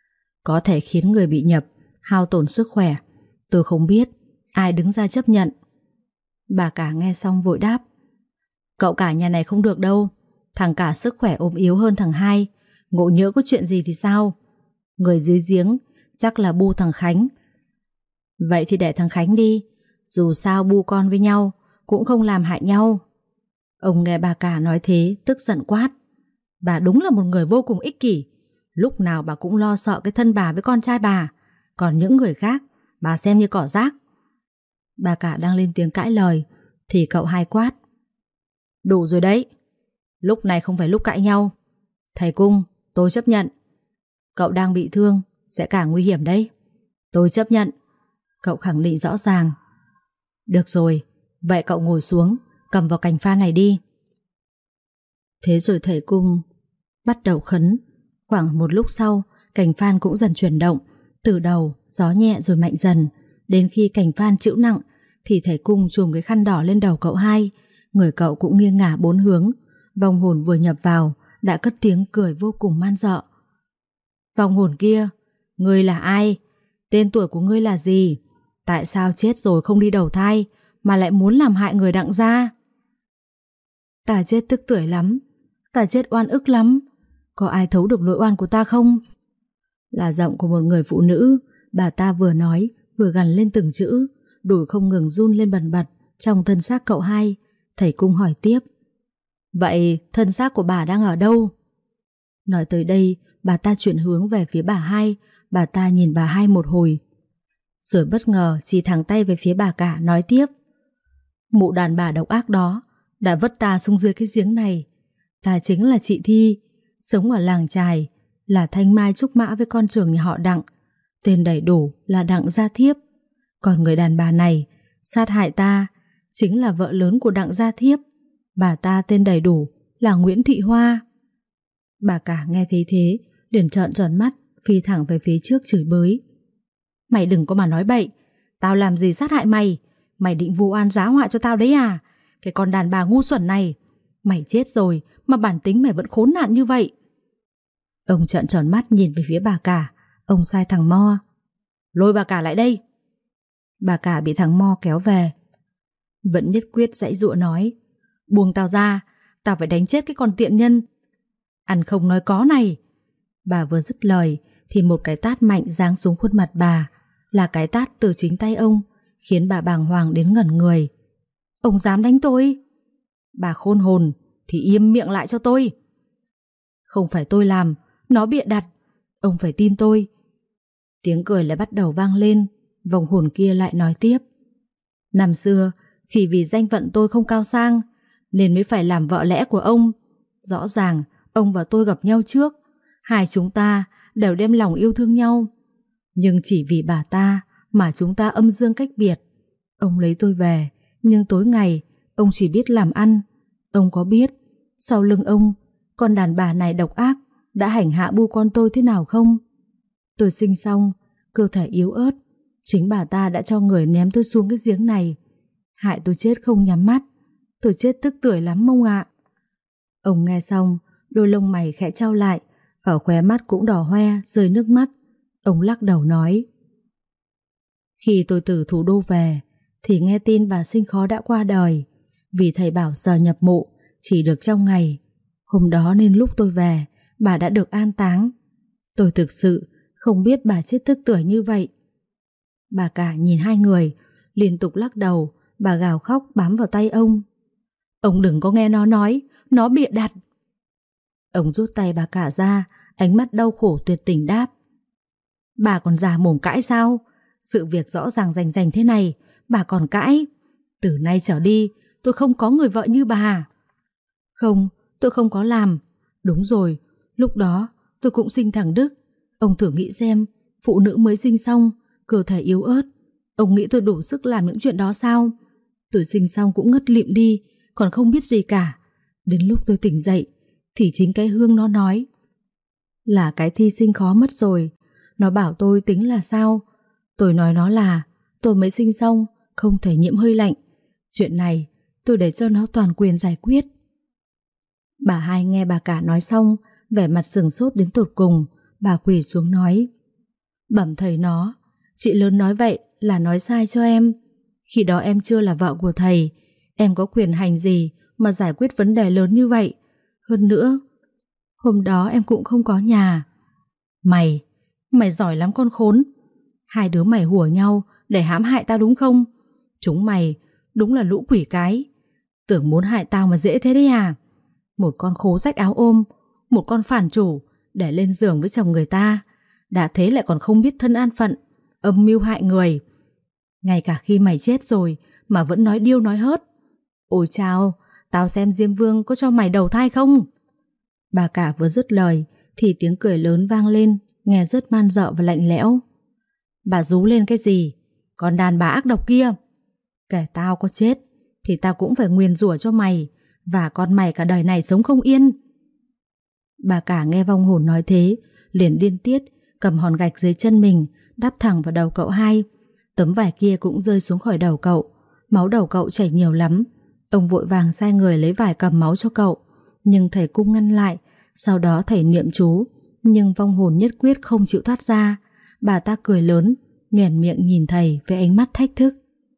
có thể khiến người bị nhập hao tổn sức khỏe. Tôi không biết ai đứng ra chấp nhận. Bà cả nghe xong vội đáp: Cậu cả nhà này không được đâu. Thằng cả sức khỏe ốm yếu hơn thằng hai, ngộ nhỡ có chuyện gì thì sao? Người dưới giếng chắc là bu thằng Khánh. Vậy thì để thằng Khánh đi, dù sao bu con với nhau cũng không làm hại nhau. Ông nghe bà cả nói thế tức giận quát: Bà đúng là một người vô cùng ích kỷ. Lúc nào bà cũng lo sợ cái thân bà với con trai bà, còn những người khác bà xem như cỏ rác. Bà cả đang lên tiếng cãi lời thì cậu hai quát: Đủ rồi đấy, lúc này không phải lúc cãi nhau. Thầy Cung, tôi chấp nhận. Cậu đang bị thương, sẽ càng nguy hiểm đấy. Tôi chấp nhận. Cậu khẳng định rõ ràng. Được rồi, vậy cậu ngồi xuống, cầm vào cành phan này đi. Thế rồi thầy Cung bắt đầu khấn. Khoảng một lúc sau, cành phan cũng dần chuyển động. Từ đầu, gió nhẹ rồi mạnh dần. Đến khi cành phan chịu nặng thì thầy Cung chùm cái khăn đỏ lên đầu cậu hai. Người cậu cũng nghiêng ngả bốn hướng. Vong hồn vừa nhập vào đã cất tiếng cười vô cùng man dợ. Vong hồn kia, ngươi là ai? Tên tuổi của ngươi là gì? Tại sao chết rồi không đi đầu thai mà lại muốn làm hại người Đặng gia? Ta chết tức tưởi lắm, ta chết oan ức lắm. Có ai thấu được nỗi oan của ta không? Là giọng của một người phụ nữ. Bà ta vừa nói vừa gằn lên từng chữ, đùi không ngừng run lên bần bật trong thân xác cậu hai. Thầy Cung hỏi tiếp: Vậy thân xác của bà đang ở đâu? Nói tới đây, bà ta chuyển hướng về phía bà hai. Bà ta nhìn bà hai một hồi, rồi bất ngờ chỉ thẳng tay về phía bà cả, nói tiếp: Mụ đàn bà độc ác đó đã vứt ta xuống dưới cái giếng này. Ta chính là chị Thi, sống ở làng Chài, là thanh mai trúc mã với con trưởng nhà họ Đặng. Tên đầy đủ là Đặng Gia Thiếp. Còn người đàn bà này sát hại ta chính là vợ lớn của Đặng Gia Thiếp. Bà ta tên đầy đủ là Nguyễn Thị Hoa. Bà cả nghe thấy thế liền trợn tròn mắt, phi thẳng về phía trước chửi bới: Mày đừng có mà nói bậy. Tao làm gì sát hại mày? Mày định vu oan giá họa cho tao đấy à? Cái con đàn bà ngu xuẩn này. Mày chết rồi mà bản tính mày vẫn khốn nạn như vậy. Ông trợn tròn mắt nhìn về phía bà cả. Ông sai thằng Mo: Lôi bà cả lại đây. Bà cả bị thằng Mo kéo về, vẫn nhất quyết giãy giụa nói: Buông tao ra, tao phải đánh chết cái con tiện nhân ăn không nói có này. Bà vừa dứt lời thì một cái tát mạnh giáng xuống khuôn mặt bà, là cái tát từ chính tay ông, khiến bà bàng hoàng đến ngẩn người. Ông dám đánh tôi? Bà khôn hồn thì im miệng lại cho tôi. Không phải tôi làm, nó bịa đặt. Ông phải tin tôi. Tiếng cười lại bắt đầu vang lên. Vong hồn kia lại nói tiếp: Năm xưa chỉ vì danh phận tôi không cao sang nên mới phải làm vợ lẽ của ông. Rõ ràng ông và tôi gặp nhau trước, hai chúng ta đều đem lòng yêu thương nhau, nhưng chỉ vì bà ta mà chúng ta âm dương cách biệt. Ông lấy tôi về, nhưng tối ngày ông chỉ biết làm ăn. Ông có biết sau lưng ông con đàn bà này độc ác đã hành hạ bu con tôi thế nào không? Tôi sinh xong cơ thể yếu ớt, chính bà ta đã cho người ném tôi xuống cái giếng này, hại tôi chết không nhắm mắt. Tôi chết tức tưởi lắm ông ạ. Ông nghe xong, đôi lông mày khẽ chau lại, ở khóe mắt cũng đỏ hoe rơi nước mắt. Ông lắc đầu nói: Khi tôi từ thủ đô về thì nghe tin bà sinh khó đã qua đời, vì thầy bảo giờ nhập mộ chỉ được trong ngày. Hôm đó nên lúc tôi về, bà đã được an táng. Tôi thực sự không biết bà chết tức tưởi như vậy. Bà cả nhìn hai người, liên tục lắc đầu. Bà gào khóc bám vào tay ông: Ông đừng có nghe nó nói, nó bịa đặt. Ông rút tay bà cả ra, ánh mắt đau khổ tuyệt tình đáp: Bà còn già mồm cãi sao? Sự việc rõ ràng rành rành thế này, bà còn cãi? Từ nay trở đi, tôi không có người vợ như bà. Không, tôi không có làm. Đúng rồi, lúc đó tôi cũng sinh thằng Đức. Ông thử nghĩ xem, phụ nữ mới sinh xong, cơ thể yếu ớt, ông nghĩ tôi đủ sức làm những chuyện đó sao? Tôi sinh xong cũng ngất lịm đi, còn không biết gì cả. Đến lúc tôi tỉnh dậy thì chính cái Hương nó nói là cái Thi sinh khó mất rồi. Nó bảo tôi tính là sao? Tôi nói nó là tôi mới sinh xong, không thể nhiễm hơi lạnh. Chuyện này tôi để cho nó toàn quyền giải quyết. Bà hai nghe bà cả nói xong, vẻ mặt sửng sốt đến tột cùng. Bà quỳ xuống nói: Bẩm thầy nó, chị lớn nói vậy là nói sai cho em. Khi đó em chưa là vợ của thầy, em có quyền hành gì mà giải quyết vấn đề lớn như vậy. Hơn nữa, hôm đó em cũng không có nhà. Mày, mày giỏi lắm con khốn. Hai đứa mày hùa nhau để hãm hại tao đúng không? Chúng mày đúng là lũ quỷ cái. Tưởng muốn hại tao mà dễ thế đấy à? Một con khố rách áo ôm, một con phản chủ để lên giường với chồng người ta, đã thế lại còn không biết thân an phận, âm mưu hại người. Ngay cả khi mày chết rồi mà vẫn nói điêu nói hớt. Ôi chao, tao xem Diêm Vương có cho mày đầu thai không? Bà cả vừa dứt lời thì tiếng cười lớn vang lên, nghe rất man dợ và lạnh lẽo. Bà rú lên cái gì? Con đàn bà ác độc kia! Kể tao có chết thì tao cũng phải nguyền rủa cho mày, và con mày cả đời này sống không yên. Bà cả nghe vong hồn nói thế, liền điên tiết, cầm hòn gạch dưới chân mình, đắp thẳng vào đầu cậu hai. Tấm vải kia cũng rơi xuống khỏi đầu cậu. Máu đầu cậu chảy nhiều lắm. Ông vội vàng sai người lấy vải cầm máu cho cậu, nhưng thầy cung ngăn lại. Sau đó thầy niệm chú, nhưng vong hồn nhất quyết không chịu thoát ra. Bà ta cười lớn, nhoẻn miệng nhìn thầy với ánh mắt thách thức.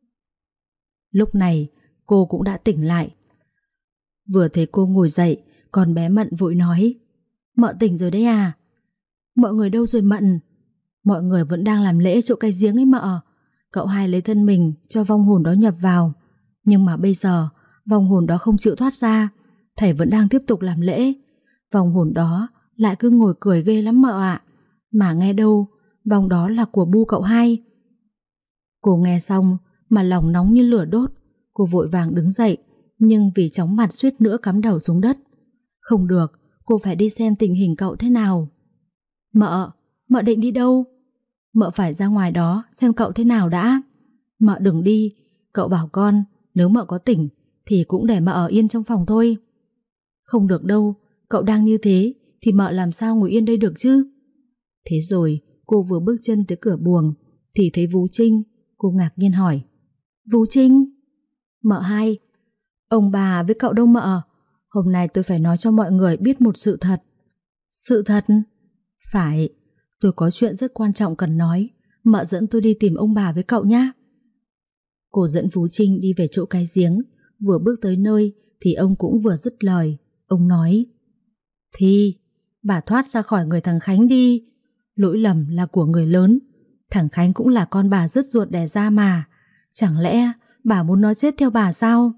Lúc này cô cũng đã tỉnh lại. Vừa thấy cô ngồi dậy, con bé Mận vội nói: Mợ tỉnh rồi đấy à? Mọi người đâu rồi Mận? Mọi người vẫn đang làm lễ chỗ cái giếng ấy mợ. Cậu hai lấy thân mình cho vong hồn đó nhập vào, nhưng mà bây giờ vong hồn đó không chịu thoát ra. Thầy vẫn đang tiếp tục làm lễ. Vong hồn đó lại cứ ngồi cười ghê lắm mợ ạ. Mà nghe đâu vong đó là của bu cậu hai. Cô nghe xong mà lòng nóng như lửa đốt. Cô vội vàng đứng dậy, nhưng vì chóng mặt suýt nữa cắm đầu xuống đất. Không được, cô phải đi xem tình hình cậu thế nào. Mợ, mợ định đi đâu? Mợ phải ra ngoài đó xem cậu thế nào đã. Mợ đừng đi, cậu bảo con nếu mợ có tỉnh thì cũng để mợ ở yên trong phòng thôi. Không được đâu, cậu đang như thế thì mợ làm sao ngồi yên đây được chứ? Thế rồi cô vừa bước chân tới cửa buồng thì thấy Vú Trinh. Cô ngạc nhiên hỏi: Vú Trinh? Mợ hai. Ông bà với cậu đâu mợ? Hôm nay tôi phải nói cho mọi người biết một sự thật. Sự thật? Phải, tôi có chuyện rất quan trọng cần nói. Mợ dẫn tôi đi tìm ông bà với cậu nhé. Cô dẫn Vú Trinh đi về chỗ cái giếng. Vừa bước tới nơi thì ông cũng vừa dứt lời. Ông nói: Thì bà thoát ra khỏi người thằng Khánh đi. Lỗi lầm là của người lớn. Thằng Khánh cũng là con bà rứt ruột đẻ ra mà. Chẳng lẽ bà muốn nó chết theo bà sao?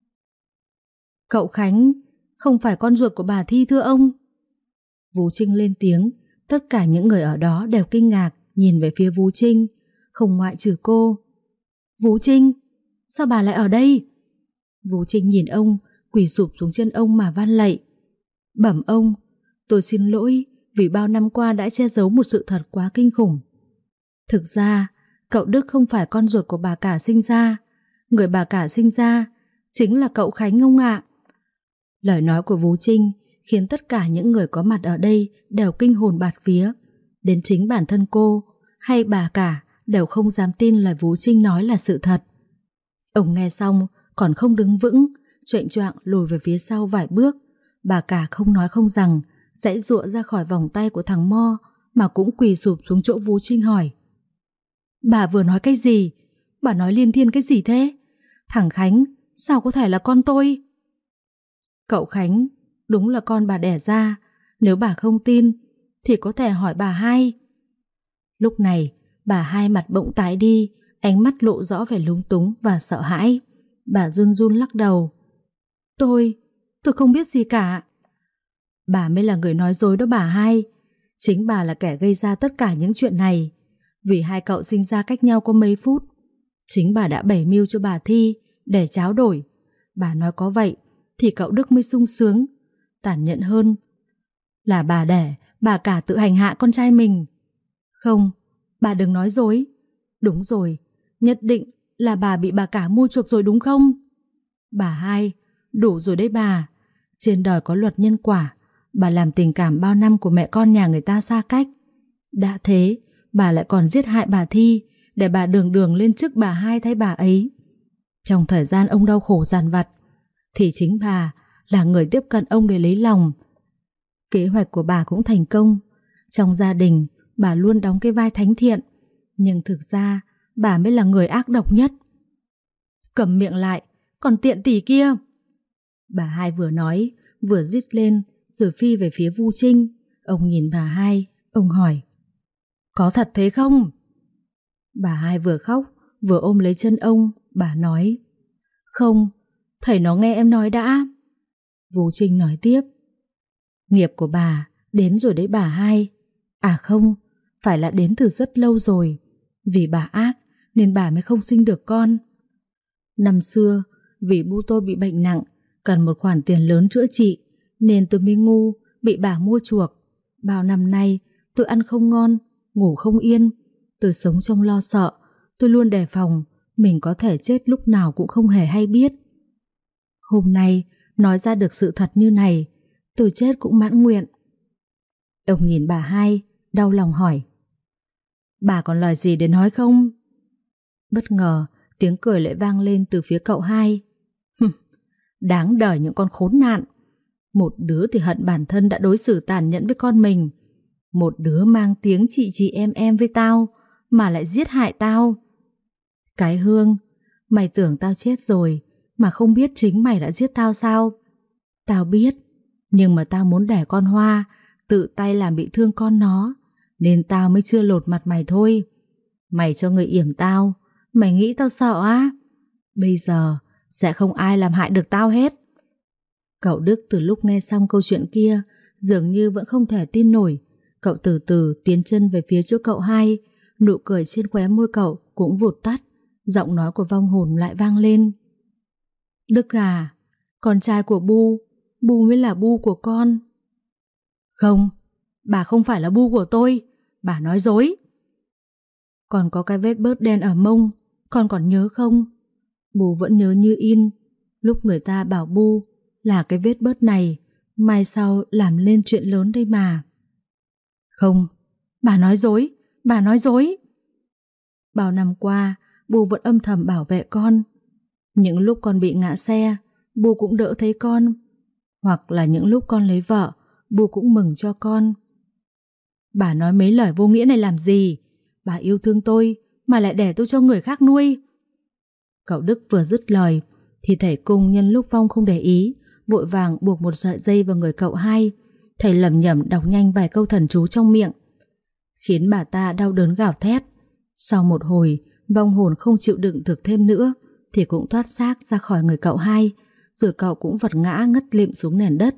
Cậu Khánh không phải con ruột của bà Thi thưa ông. Vú Trinh lên tiếng. Tất cả những người ở đó đều kinh ngạc nhìn về phía Vú Trinh, không ngoại trừ cô. Vú Trinh, sao bà lại ở đây? Vú Trinh nhìn ông, quỳ sụp xuống chân ông mà van lạy. Bẩm ông, tôi xin lỗi vì bao năm qua đã che giấu một sự thật quá kinh khủng. Thực ra, cậu Đức không phải con ruột của bà cả sinh ra. Người bà cả sinh ra chính là cậu Khánh ông ạ. Lời nói của Vú Trinh khiến tất cả những người có mặt ở đây đều kinh hồn bạt vía. Đến chính bản thân cô hay bà cả đều không dám tin lời Vú Trinh nói là sự thật. Ông nghe xong còn không đứng vững, choạng choạng lùi về phía sau vài bước. Bà cả không nói không rằng, giãy giụa ra khỏi vòng tay của thằng Mo mà cũng quỳ sụp xuống chỗ Vú Trinh hỏi: Bà vừa nói cái gì? Bà nói liên thiên cái gì thế? Thằng Khánh sao có thể là con tôi? Cậu Khánh đúng là con bà đẻ ra. Nếu bà không tin thì có thể hỏi bà hai. Lúc này bà hai mặt bỗng tái đi, ánh mắt lộ rõ vẻ lúng túng và sợ hãi. Bà run run lắc đầu. Tôi, tôi không biết gì cả. Bà mới là người nói dối đó bà hai. Chính bà là kẻ gây ra tất cả những chuyện này. Vì hai cậu sinh ra cách nhau có mấy phút, chính bà đã bày mưu cho bà Thi để tráo đổi. Bà nói có vậy thì cậu Đức mới sung sướng. Tàn nhẫn hơn là bà để bà cả tự hành hạ con trai mình. Không, bà đừng nói dối. Đúng rồi, nhất định là bà bị bà cả mua chuộc rồi đúng không? Bà hai, đủ rồi đấy bà. Trên đời có luật nhân quả. Bà làm tình cảm bao năm của mẹ con nhà người ta xa cách. Đã thế, bà lại còn giết hại bà Thi để bà đường đường lên chức bà hai thay bà ấy. Trong thời gian ông đau khổ dằn vặt thì chính bà là người tiếp cận ông để lấy lòng. Kế hoạch của bà cũng thành công. Trong gia đình bà luôn đóng cái vai thánh thiện, nhưng thực ra bà mới là người ác độc nhất. Cầm miệng lại, còn tiện tỷ kia. Bà hai vừa nói, vừa rít lên, rồi phi về phía Vu Trinh. Ông nhìn bà hai, ông hỏi: Có thật thế không? Bà hai vừa khóc, vừa ôm lấy chân ông, bà nói: Không, thầy nó nghe em nói đã. Vu Trinh nói tiếp: Nghiệp của bà đến rồi đấy bà hai. À không, phải là đến từ rất lâu rồi. Vì bà ác nên bà mới không sinh được con. Năm xưa, vì bu tôi bị bệnh nặng, cần một khoản tiền lớn chữa trị, nên tôi mới ngu, bị bà mua chuộc. Bao năm nay, tôi ăn không ngon, ngủ không yên. Tôi sống trong lo sợ, tôi luôn đề phòng, mình có thể chết lúc nào cũng không hề hay biết. Hôm nay, nói ra được sự thật như này, tôi chết cũng mãn nguyện. Ông nhìn bà hai, đau lòng hỏi: Bà còn lời gì để nói không? Bất ngờ, tiếng cười lại vang lên từ phía cậu hai. Đáng đời những con khốn nạn. Một đứa thì hận bản thân đã đối xử tàn nhẫn với con mình, một đứa mang tiếng chị chị em em với tao mà lại giết hại tao. Cái Hương, mày tưởng tao chết rồi mà không biết chính mày đã giết tao sao? Tao biết, nhưng mà tao muốn để con Hoa tự tay làm bị thương con nó, nên tao mới chưa lột mặt mày thôi. Mày cho người yểm tao, mày nghĩ tao sợ á? Bây giờ sẽ không ai làm hại được tao hết. Cậu Đức từ lúc nghe xong câu chuyện kia dường như vẫn không thể tin nổi. Cậu từ từ tiến chân về phía chỗ cậu hai, nụ cười trên khóe môi cậu cũng vụt tắt. Giọng nói của vong hồn lại vang lên: Đức à, con trai của Bu, Bu mới là Bu của con. Không, bà không phải là Bu của tôi, bà nói dối. Còn có cái vết bớt đen ở mông, con còn nhớ không? Bu vẫn nhớ như in. Lúc người ta bảo Bu là cái vết bớt này, mai sau làm lên chuyện lớn đây mà. Không, bà nói dối, bà nói dối. Bao năm qua, Bu vẫn âm thầm bảo vệ con. Những lúc con bị ngã xe, Bu cũng đỡ thấy con. Hoặc là những lúc con lấy vợ, Bu cũng mừng cho con. Bà nói mấy lời vô nghĩa này làm gì? Bà yêu thương tôi mà lại để tôi cho người khác nuôi. Cậu Đức vừa dứt lời thì thầy Cung nhân lúc Phong không để ý, vội vàng buộc một sợi dây vào người cậu hai. Thầy lẩm nhẩm đọc nhanh vài câu thần chú trong miệng, khiến bà ta đau đớn gào thét. Sau một hồi, vong hồn không chịu đựng được thêm nữa thì cũng thoát xác ra khỏi người cậu hai, rồi cậu cũng vật ngã ngất lịm xuống nền đất.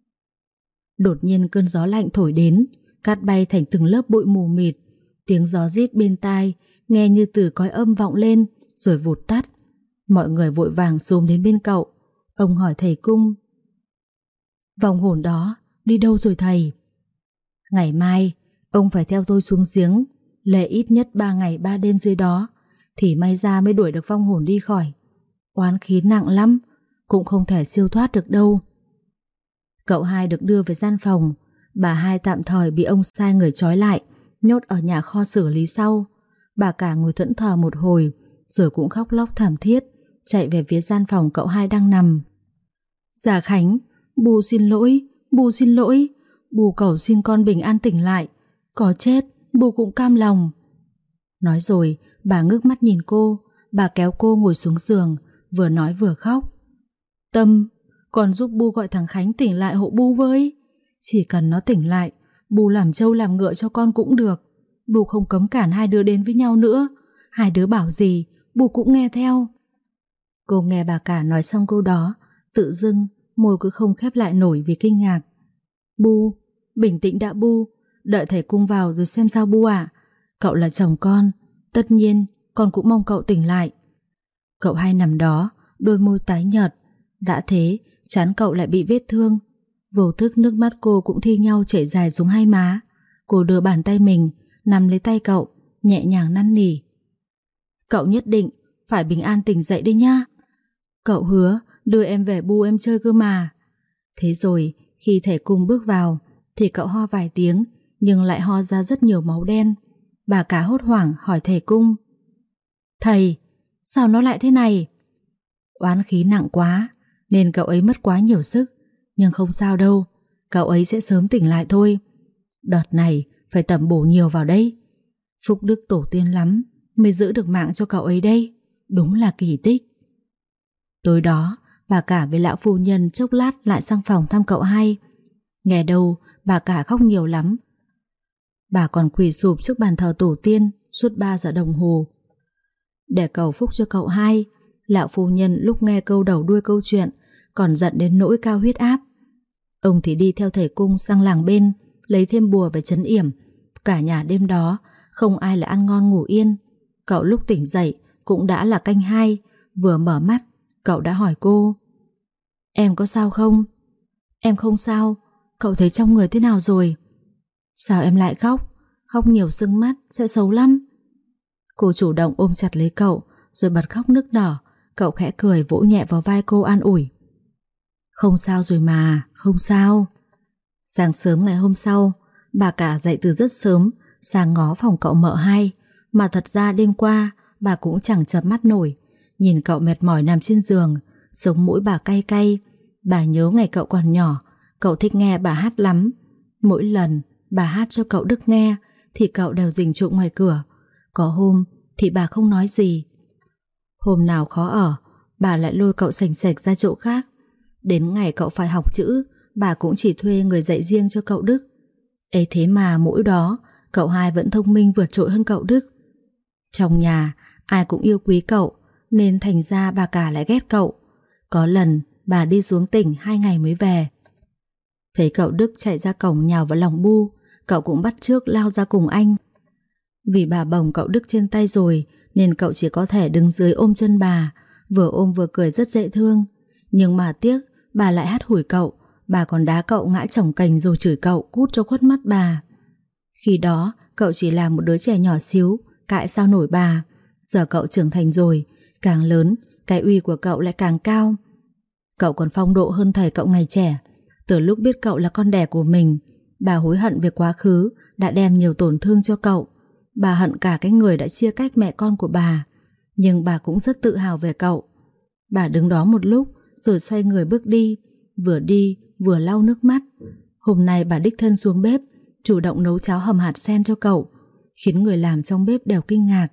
Đột nhiên cơn gió lạnh thổi đến, cát bay thành từng lớp bụi mù mịt. Tiếng gió rít bên tai nghe như từ cõi âm vọng lên rồi vụt tắt. Mọi người vội vàng xúm đến bên cậu. Ông hỏi thầy Cung: Vong hồn đó đi đâu rồi thầy? Ngày mai ông phải theo tôi xuống giếng, lễ ít nhất ba ngày ba đêm dưới đó, thì may ra mới đuổi được vong hồn đi khỏi. Oán khí nặng lắm, cũng không thể siêu thoát được đâu. Cậu hai được đưa về gian phòng. Bà hai tạm thời bị ông sai người trói lại, nhốt ở nhà kho xử lý sau. Bà cả ngồi thẫn thờ một hồi, rồi cũng khóc lóc thảm thiết, chạy về phía gian phòng cậu hai đang nằm. Dạ Khánh, Bu xin lỗi, Bu xin lỗi, Bu cầu xin con bình an tỉnh lại. Có chết, Bu cũng cam lòng. Nói rồi, bà ngước mắt nhìn cô. Bà kéo cô ngồi xuống giường, vừa nói vừa khóc. Tâm, con giúp Bu gọi thằng Khánh tỉnh lại hộ Bu với. Chỉ cần nó tỉnh lại, Bu làm trâu làm ngựa cho con cũng được. Bu không cấm cản hai đứa đến với nhau nữa. Hai đứa bảo gì, Bu cũng nghe theo. Cô nghe bà cả nói xong câu đó, tự dưng môi cứ không khép lại nổi vì kinh ngạc. Bu, bình tĩnh đã Bu, đợi thầy Cung vào rồi xem sao Bu ạ. Cậu là chồng con, tất nhiên con cũng mong cậu tỉnh lại. Cậu hai nằm đó, đôi môi tái nhợt. Đã thế, trán cậu lại bị vết thương. Vô thức nước mắt cô cũng thi nhau chảy dài xuống hai má. Cô đưa bàn tay mình nắm lấy tay cậu, nhẹ nhàng năn nỉ. Cậu nhất định phải bình an tỉnh dậy đi nhá. Cậu hứa đưa em về Bu em chơi cơ mà. Thế rồi khi thầy Cung bước vào thì cậu ho vài tiếng, nhưng lại ho ra rất nhiều máu đen. Bà cả hốt hoảng hỏi thầy Cung: Thầy, sao nó lại thế này? Oán khí nặng quá nên cậu ấy mất quá nhiều sức, nhưng không sao đâu, cậu ấy sẽ sớm tỉnh lại thôi. Đợt này phải tẩm bổ nhiều vào đây. Phúc đức tổ tiên lắm mới giữ được mạng cho cậu ấy đây. Đúng là kỳ tích. Tối đó, bà cả với lão phu nhân chốc lát lại sang phòng thăm cậu hai. Nghe đâu, bà cả khóc nhiều lắm. Bà còn quỳ sụp trước bàn thờ tổ tiên suốt ba giờ đồng hồ để cầu phúc cho cậu hai. Lão phu nhân lúc nghe câu đầu đuôi câu chuyện còn giận đến nỗi cao huyết áp. Ông thì đi theo thầy cung sang làng bên lấy thêm bùa về trấn yểm. Cả nhà đêm đó không ai là ăn ngon ngủ yên. Cậu lúc tỉnh dậy cũng đã là canh hai. Vừa mở mắt, cậu đã hỏi cô: Em có sao không? Em không sao. Cậu thấy trong người thế nào rồi? Sao em lại khóc? Khóc nhiều sưng mắt sẽ xấu lắm. Cô chủ động ôm chặt lấy cậu rồi bật khóc nức nở. Cậu khẽ cười vỗ nhẹ vào vai cô an ủi: Không sao rồi mà, không sao. Sáng sớm ngày hôm sau, bà cả dậy từ rất sớm sang ngó phòng cậu mợ hai. Mà thật ra đêm qua bà cũng chẳng chợp mắt nổi. Nhìn cậu mệt mỏi nằm trên giường, sống mũi bà cay cay. Bà nhớ ngày cậu còn nhỏ, cậu thích nghe bà hát lắm. Mỗi lần bà hát cho cậu Đức nghe thì cậu đều rình trụng ngoài cửa. Có hôm thì bà không nói gì. Hôm nào khó ở, bà lại lôi cậu sành sạch ra chỗ khác. Đến ngày cậu phải học chữ, bà cũng chỉ thuê người dạy riêng cho cậu Đức. Ấy thế mà mỗi đó cậu hai vẫn thông minh vượt trội hơn cậu Đức. Trong nhà ai cũng yêu quý cậu, nên thành ra bà cả lại ghét cậu. Có lần bà đi xuống tỉnh hai ngày mới về. Thấy cậu Đức chạy ra cổng nhào vào lòng Bu, cậu cũng bắt chước lao ra cùng anh. Vì bà bồng cậu Đức trên tay rồi nên cậu chỉ có thể đứng dưới ôm chân bà, vừa ôm vừa cười rất dễ thương. Nhưng mà tiếc bà lại hắt hủi cậu. Bà còn đá cậu ngã chồng cành rồi chửi cậu cút cho khuất mắt bà. Khi đó cậu chỉ là một đứa trẻ nhỏ xíu, cãi sao nổi bà. Giờ cậu trưởng thành rồi, càng lớn cái uy của cậu lại càng cao. Cậu còn phong độ hơn thầy cậu ngày trẻ. Từ lúc biết cậu là con đẻ của mình, bà hối hận về quá khứ đã đem nhiều tổn thương cho cậu. Bà hận cả cái người đã chia cách mẹ con của bà. Nhưng bà cũng rất tự hào về cậu. Bà đứng đó một lúc rồi xoay người bước đi, vừa đi vừa lau nước mắt. Hôm nay bà đích thân xuống bếp, chủ động nấu cháo hầm hạt sen cho cậu, khiến người làm trong bếp đều kinh ngạc.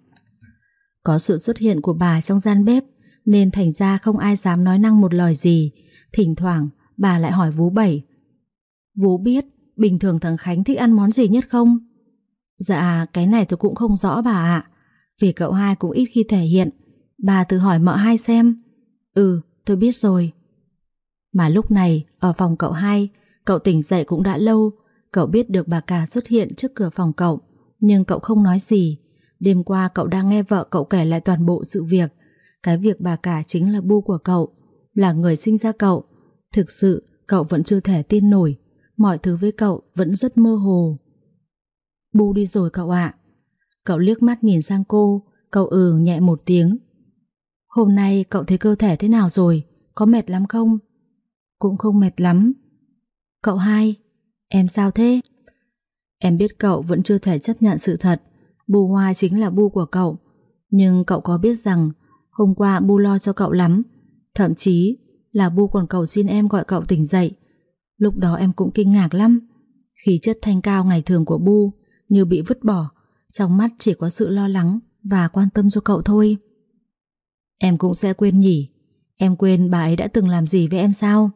Có sự xuất hiện của bà trong gian bếp nên thành ra không ai dám nói năng một lời gì. Thỉnh thoảng bà lại hỏi Vú Bảy: Vú biết bình thường thằng Khánh thích ăn món gì nhất không? Dạ cái này tôi cũng không rõ bà ạ. Vì cậu hai cũng ít khi thể hiện. Bà thử hỏi mợ hai xem. Ừ tôi biết rồi. Mà lúc này ở phòng cậu hai, cậu tỉnh dậy cũng đã lâu. Cậu biết được bà cả xuất hiện trước cửa phòng cậu, nhưng cậu không nói gì. Đêm qua cậu đang nghe vợ cậu kể lại toàn bộ sự việc. Cái việc bà cả chính là Bu của cậu, là người sinh ra cậu. Thực sự cậu vẫn chưa thể tin nổi. Mọi thứ với cậu vẫn rất mơ hồ. Bu đi rồi cậu ạ. Cậu liếc mắt nhìn sang cô. Cậu ừ nhẹ một tiếng. Hôm nay cậu thấy cơ thể thế nào rồi? Có mệt lắm không? Cũng không mệt lắm. Cậu hai, em sao thế? Em biết cậu vẫn chưa thể chấp nhận sự thật. Bu Hoa chính là Bu của cậu. Nhưng cậu có biết rằng hôm qua Bu lo cho cậu lắm. Thậm chí là Bu còn cầu xin em gọi cậu tỉnh dậy. Lúc đó em cũng kinh ngạc lắm. Khí chất thanh cao ngày thường của Bu như bị vứt bỏ. Trong mắt chỉ có sự lo lắng và quan tâm cho cậu thôi. Em cũng sẽ quên nhỉ? Em quên bà ấy đã từng làm gì với em sao?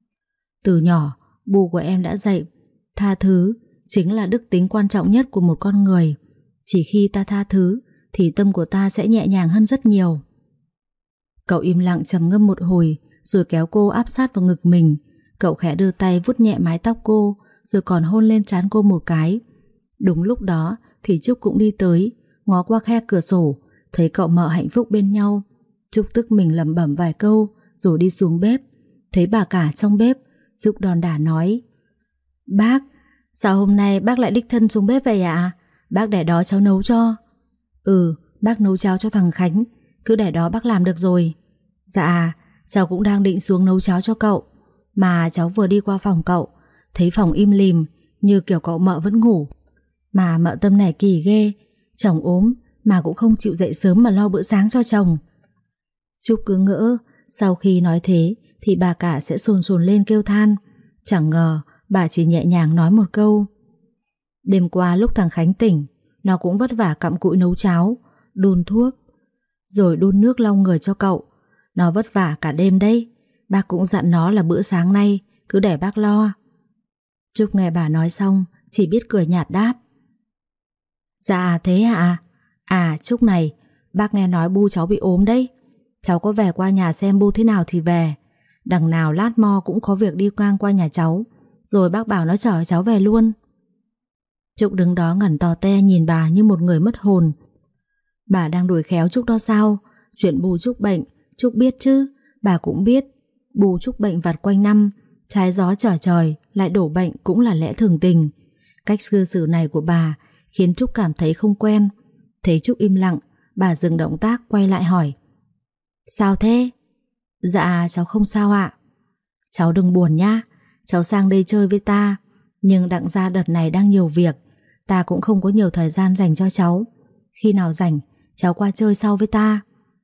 Từ nhỏ Bu của em đã dạy tha thứ chính là đức tính quan trọng nhất của một con người. Chỉ khi ta tha thứ thì tâm của ta sẽ nhẹ nhàng hơn rất nhiều. Cậu im lặng trầm ngâm một hồi rồi kéo cô áp sát vào ngực mình. Cậu khẽ đưa tay vuốt nhẹ mái tóc cô, rồi còn hôn lên trán cô một cái. Đúng lúc đó thì Trúc cũng đi tới, ngó qua khe cửa sổ, thấy cậu mợ hạnh phúc bên nhau. Trúc tức mình lẩm bẩm vài câu rồi đi xuống bếp. Thấy bà cả trong bếp, Trúc đòn đả nói: Bác, sao hôm nay bác lại đích thân xuống bếp vậy ạ? Bác để đó cháu nấu cho. Ừ, bác nấu cháo cho thằng Khánh, cứ để đó bác làm được rồi. Dạ, cháu cũng đang định xuống nấu cháo cho cậu, mà cháu vừa đi qua phòng cậu, thấy phòng im lìm, như kiểu cậu mợ vẫn ngủ. Mà mợ Tâm này kỳ ghê, chồng ốm mà cũng không chịu dậy sớm mà lo bữa sáng cho chồng. Trúc cứ ngỡ sau khi nói thế thì bà cả sẽ sồn sồn lên kêu than. Chẳng ngờ bà chỉ nhẹ nhàng nói một câu: Đêm qua lúc thằng Khánh tỉnh, nó cũng vất vả cặm cụi nấu cháo, đun thuốc, rồi đun nước lau người cho cậu. Nó vất vả cả đêm đấy. Bác cũng dặn nó là bữa sáng nay cứ để bác lo. Trúc nghe bà nói xong chỉ biết cười nhạt đáp: Dạ thế ạ. À Trúc này, bác nghe nói bu cháu bị ốm đấy. Cháu có về qua nhà xem bu thế nào thì về. Đằng nào lát mo cũng có việc đi ngang qua nhà cháu, rồi bác bảo nó chở cháu về luôn. Trúc đứng đó ngẩn tò te nhìn bà như một người mất hồn. Bà đang đuổi khéo Trúc đó sao? Chuyện bù Trúc bệnh Trúc biết chứ. Bà cũng biết bù Trúc bệnh vặt quanh năm, trái gió trở trời lại đổ bệnh cũng là lẽ thường tình. Cách cư xử này của bà khiến Trúc cảm thấy không quen. Thấy Trúc im lặng, bà dừng động tác quay lại hỏi: Sao thế? Dạ cháu không sao ạ. Cháu đừng buồn nhá, cháu sang đây chơi với ta, nhưng đặng ra đợt này đang nhiều việc, ta cũng không có nhiều thời gian dành cho cháu. Khi nào rảnh cháu qua chơi sau với ta.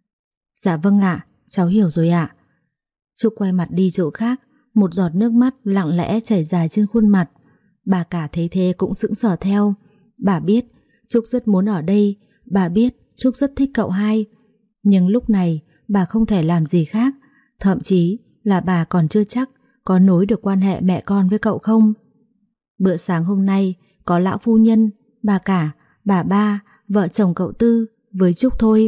Dạ vâng ạ, cháu hiểu rồi ạ. Trúc quay mặt đi chỗ khác, một giọt nước mắt lặng lẽ chảy dài trên khuôn mặt. Bà cả thấy thế cũng sững sờ theo. Bà biết Trúc rất muốn ở đây, bà biết Trúc rất thích cậu hai, nhưng lúc này bà không thể làm gì khác. Thậm chí là bà còn chưa chắc có nối được quan hệ mẹ con với cậu không. Bữa sáng hôm nay có lão phu nhân, bà cả, bà ba, vợ chồng cậu Tư với Trúc thôi.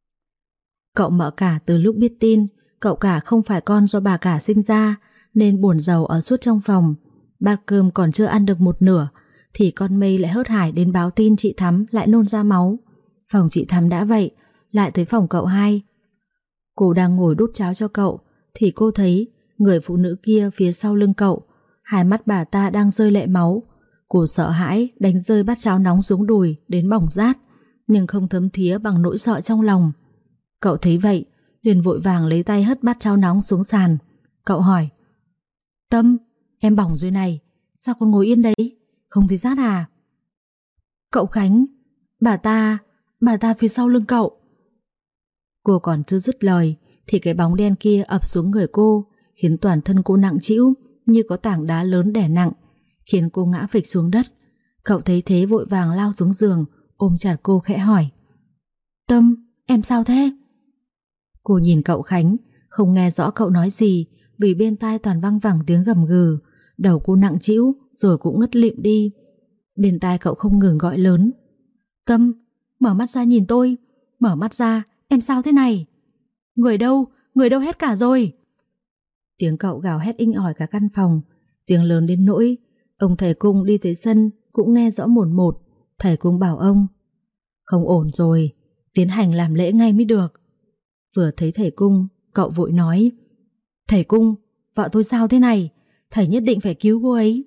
Cậu Mợ Cả từ lúc biết tin cậu cả không phải con do bà cả sinh ra nên buồn rầu ở suốt trong phòng. Bát cơm còn chưa ăn được một nửa thì con Mây lại hớt hải đến báo tin chị Thắm lại nôn ra máu. Phòng chị Thắm đã vậy, lại tới phòng cậu hai. Cô đang ngồi đút cháo cho cậu thì cô thấy người phụ nữ kia phía sau lưng cậu, hai mắt bà ta đang rơi lệ máu. Cô sợ hãi đánh rơi bát cháo nóng xuống đùi đến bỏng rát, nhưng không thấm thía bằng nỗi sợ trong lòng. Cậu thấy vậy liền vội vàng lấy tay hất bát cháo nóng xuống sàn. Cậu hỏi: Tâm, em bỏng rồi này, sao con ngồi yên đấy, không thấy rát à? Cậu Khánh, bà ta, bà ta phía sau lưng cậu. Cô còn chưa dứt lời thì cái bóng đen kia ập xuống người cô, khiến toàn thân cô nặng trĩu như có tảng đá lớn đè nặng, khiến cô ngã phịch xuống đất. Cậu thấy thế vội vàng lao xuống giường, ôm chặt cô khẽ hỏi: Tâm, em sao thế? Cô nhìn cậu Khánh, không nghe rõ cậu nói gì vì bên tai toàn văng vẳng tiếng gầm gừ. Đầu cô nặng trĩu rồi cũng ngất lịm đi. Bên tai cậu không ngừng gọi lớn: Tâm, mở mắt ra nhìn tôi, mở mắt ra, em sao thế này? Người đâu, người đâu hết cả rồi? Tiếng cậu gào hét inh ỏi cả căn phòng, tiếng lớn đến nỗi ông thầy cung đi tới sân cũng nghe rõ mồn một. Thầy cung bảo ông: Không ổn rồi, tiến hành làm lễ ngay mới được. Vừa thấy thầy cung, cậu vội nói: Thầy cung, vợ tôi sao thế này? Thầy nhất định phải cứu cô ấy.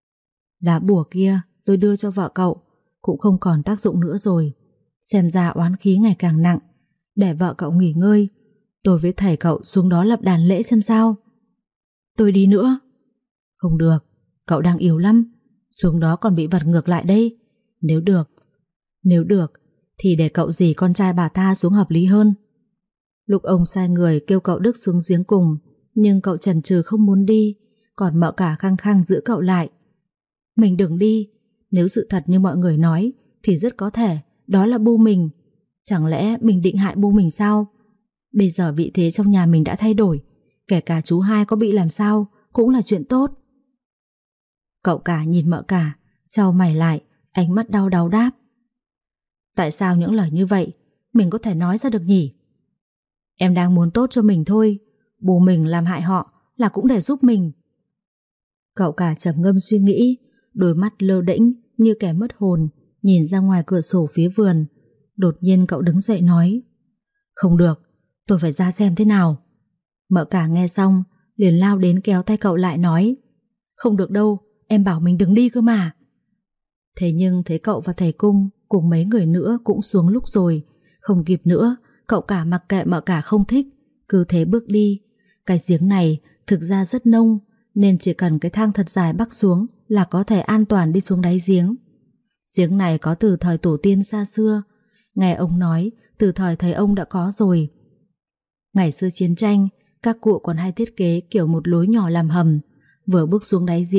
Lá bùa kia tôi đưa cho vợ cậu cũng không còn tác dụng nữa rồi. Xem ra oán khí ngày càng nặng. Để vợ cậu nghỉ ngơi, tôi với thầy cậu xuống đó lập đàn lễ xem sao. Tôi đi nữa. Không được, cậu đang yếu lắm, xuống đó còn bị vật ngược lại đây. Nếu được, nếu được thì để cậu dì con trai bà ta xuống hợp lý hơn. Lúc ông sai người kêu cậu Đức xuống giếng cùng, nhưng cậu chần chừ không muốn đi, còn Mợ Cả khăng khăng giữ cậu lại. Mình đừng đi, nếu sự thật như mọi người nói thì rất có thể đó là bu mình. Chẳng lẽ mình định hại bu mình sao? Bây giờ vị thế trong nhà mình đã thay đổi, kể cả chú hai có bị làm sao cũng là chuyện tốt. Cậu cả nhìn Mợ Cả, chau mày lại, ánh mắt đau đáu đáp: Tại sao những lời như vậy mình có thể nói ra được nhỉ? Em đang muốn tốt cho mình thôi, bố mình làm hại họ là cũng để giúp mình. Cậu cả trầm ngâm suy nghĩ, đôi mắt lơ đễnh như kẻ mất hồn, nhìn ra ngoài cửa sổ phía vườn. Đột nhiên cậu đứng dậy nói: Không được, tôi phải ra xem thế nào. Mợ Cả nghe xong liền lao đến kéo tay cậu lại nói: Không được đâu, em bảo mình đừng đi cơ mà. Thế nhưng thấy cậu và thầy cung cùng mấy người nữa cũng xuống lúc rồi, không kịp nữa. Cậu cả mặc kệ Mợ Cả không thích, cứ thế bước đi. Cái giếng này thực ra rất nông, nên chỉ cần cái thang thật dài bắc xuống là có thể an toàn đi xuống đáy giếng. Giếng này có từ thời tổ tiên xa xưa, nghe ông nói từ thời thầy ông đã có rồi. Ngày xưa chiến tranh, các cụ còn hay thiết kế kiểu một lối nhỏ làm hầm, vừa bước xuống đáy giếng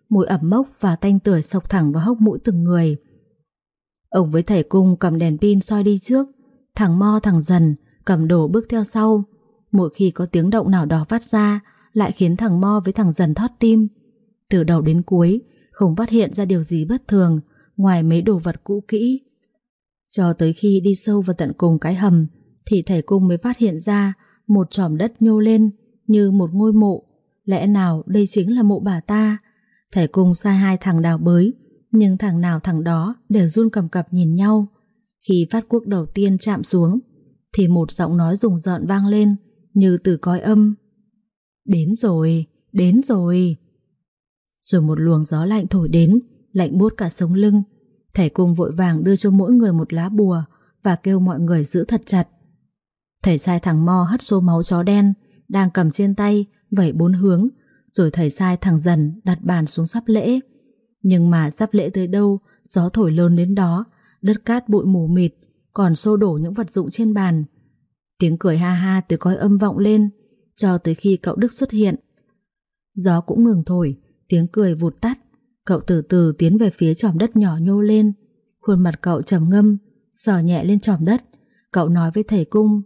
mùi ẩm mốc và tanh tưởi xộc thẳng vào hốc mũi từng người. Ông với thầy cung cầm đèn pin soi đi trước, thằng Mo thằng Dần cầm đồ bước theo sau. Mỗi khi có tiếng động nào đó phát ra lại khiến thằng Mo với thằng Dần thót tim. Từ đầu đến cuối không phát hiện ra điều gì bất thường ngoài mấy đồ vật cũ kỹ. Cho tới khi đi sâu vào tận cùng cái hầm thì thầy cung mới phát hiện ra một chòm đất nhô lên như một ngôi mộ. Lẽ nào đây chính là mộ bà ta? Thầy cung sai hai thằng đào bới, nhưng thằng nào thằng đó đều run cầm cập nhìn nhau. Khi phát cuốc đầu tiên chạm xuống thì một giọng nói rùng rợn vang lên như từ cõi âm. Đến rồi, đến rồi. Rồi một luồng gió lạnh thổi đến, lạnh buốt cả sống lưng. Thầy cung vội vàng đưa cho mỗi người một lá bùa và kêu mọi người giữ thật chặt. Thầy sai thằng Mo hất số máu chó đen đang cầm trên tay vẩy bốn hướng, rồi thầy sai thằng Dần đặt bàn xuống sắp lễ. Nhưng mà sắp lễ tới đâu, gió thổi lớn đến đó, đất cát bụi mù mịt, còn xô đổ những vật dụng trên bàn. Tiếng cười ha ha từ cõi âm vọng lên, cho tới khi cậu Đức xuất hiện. Gió cũng ngừng thổi, tiếng cười vụt tắt. Cậu từ từ tiến về phía chòm đất nhỏ nhô lên. Khuôn mặt cậu trầm ngâm, sờ nhẹ lên chòm đất. Cậu nói với thầy cung: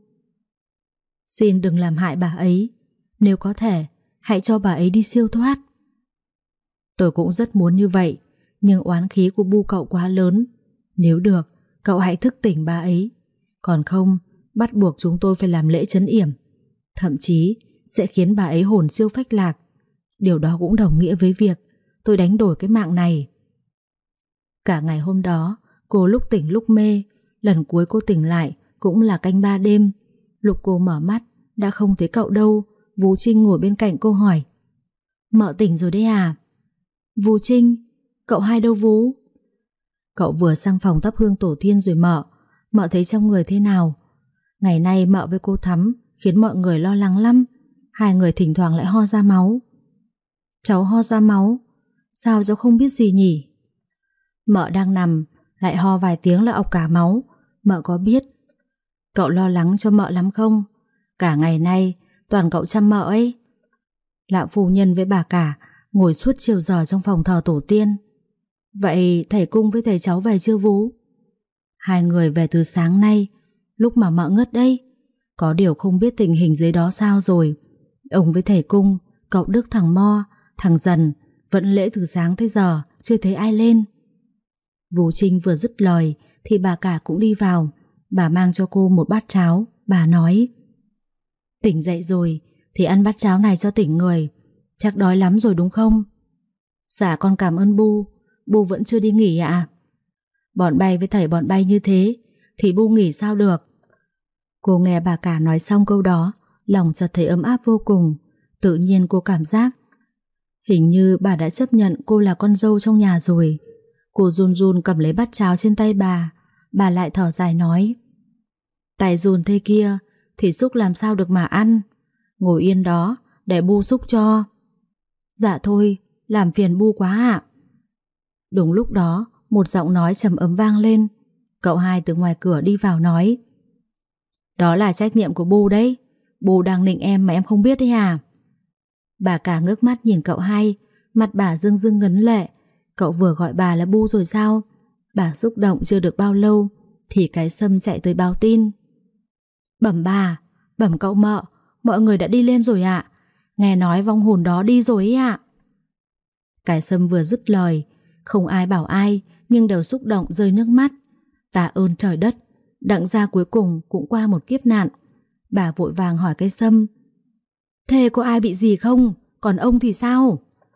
Xin đừng làm hại bà ấy. Nếu có thể, hãy cho bà ấy đi siêu thoát. Tôi cũng rất muốn như vậy, nhưng oán khí của bu cậu quá lớn. Nếu được, cậu hãy thức tỉnh bà ấy. Còn không, bắt buộc chúng tôi phải làm lễ trấn yểm. Thậm chí sẽ khiến bà ấy hồn siêu phách lạc. Điều đó cũng đồng nghĩa với việc tôi đánh đổi cái mạng này. Cả ngày hôm đó, cô lúc tỉnh lúc mê. Lần cuối cô tỉnh lại cũng là canh ba đêm. Lúc cô mở mắt đã không thấy cậu đâu. Vũ Trinh ngồi bên cạnh cô hỏi: Mợ tỉnh rồi đấy à? Vũ Trinh, cậu hai đâu Vũ? Cậu vừa sang phòng thắp hương tổ tiên rồi mợ. Mợ thấy trong người thế nào? Ngày nay mợ với cô Thắm khiến mọi người lo lắng lắm. Hai người thỉnh thoảng lại ho ra máu. Cháu ho ra máu? Sao cháu không biết gì nhỉ? Mợ đang nằm lại ho vài tiếng là ọc cả máu. Mợ có biết. Cậu lo lắng cho mợ lắm không? Cả ngày nay toàn cậu chăm mợ ấy. Lão phu nhân với bà cả ngồi suốt chiều giờ trong phòng thờ tổ tiên. Vậy thầy cung với thầy cháu về chưa Vũ? Hai người về từ sáng nay, lúc mà mợ ngất đây. Có điều không biết tình hình dưới đó sao rồi. Ông với thầy cung, cậu Đức thằng Mo, thằng Dần vẫn lễ từ sáng tới giờ, chưa thấy ai lên. Vũ Trinh vừa dứt lời thì bà cả cũng đi vào. Bà mang cho cô một bát cháo. Bà nói: Tỉnh dậy rồi thì ăn bát cháo này cho tỉnh người. Chắc đói lắm rồi đúng không? Dạ con cảm ơn Bu. Bu vẫn chưa đi nghỉ ạ? Bọn bay với thầy bọn bay như thế thì Bu nghỉ sao được? Cô nghe bà cả nói xong câu đó, lòng chợt thấy ấm áp vô cùng. Tự nhiên cô cảm giác hình như bà đã chấp nhận cô là con dâu trong nhà rồi. Cô run run cầm lấy bát cháo trên tay bà. Bà lại thở dài nói: Tay run thế kia thì xúc làm sao được mà ăn. Ngồi yên đó để Bu xúc cho. Dạ thôi, làm phiền Bu quá ạ. Đúng lúc đó một giọng nói trầm ấm vang lên. Cậu hai từ ngoài cửa đi vào nói: Đó là trách nhiệm của Bu đấy. Bu đang nịnh em mà em không biết đấy à? Bà cả ngước mắt nhìn cậu hai, mặt bà rưng rưng ngấn lệ. Cậu vừa gọi bà là Bu rồi sao? Bà xúc động chưa được bao lâu thì cái Sâm chạy tới báo tin: Bẩm bà, bẩm cậu mợ, mọi người đã đi lên rồi ạ. Nghe nói vong hồn đó đi rồi ấy ạ. Cái Sâm vừa dứt lời, không ai bảo ai nhưng đều xúc động rơi nước mắt. Tạ ơn trời đất, Đặng gia cuối cùng cũng qua một kiếp nạn. Bà vội vàng hỏi cái Sâm: Thế có ai bị gì không? Còn ông thì sao?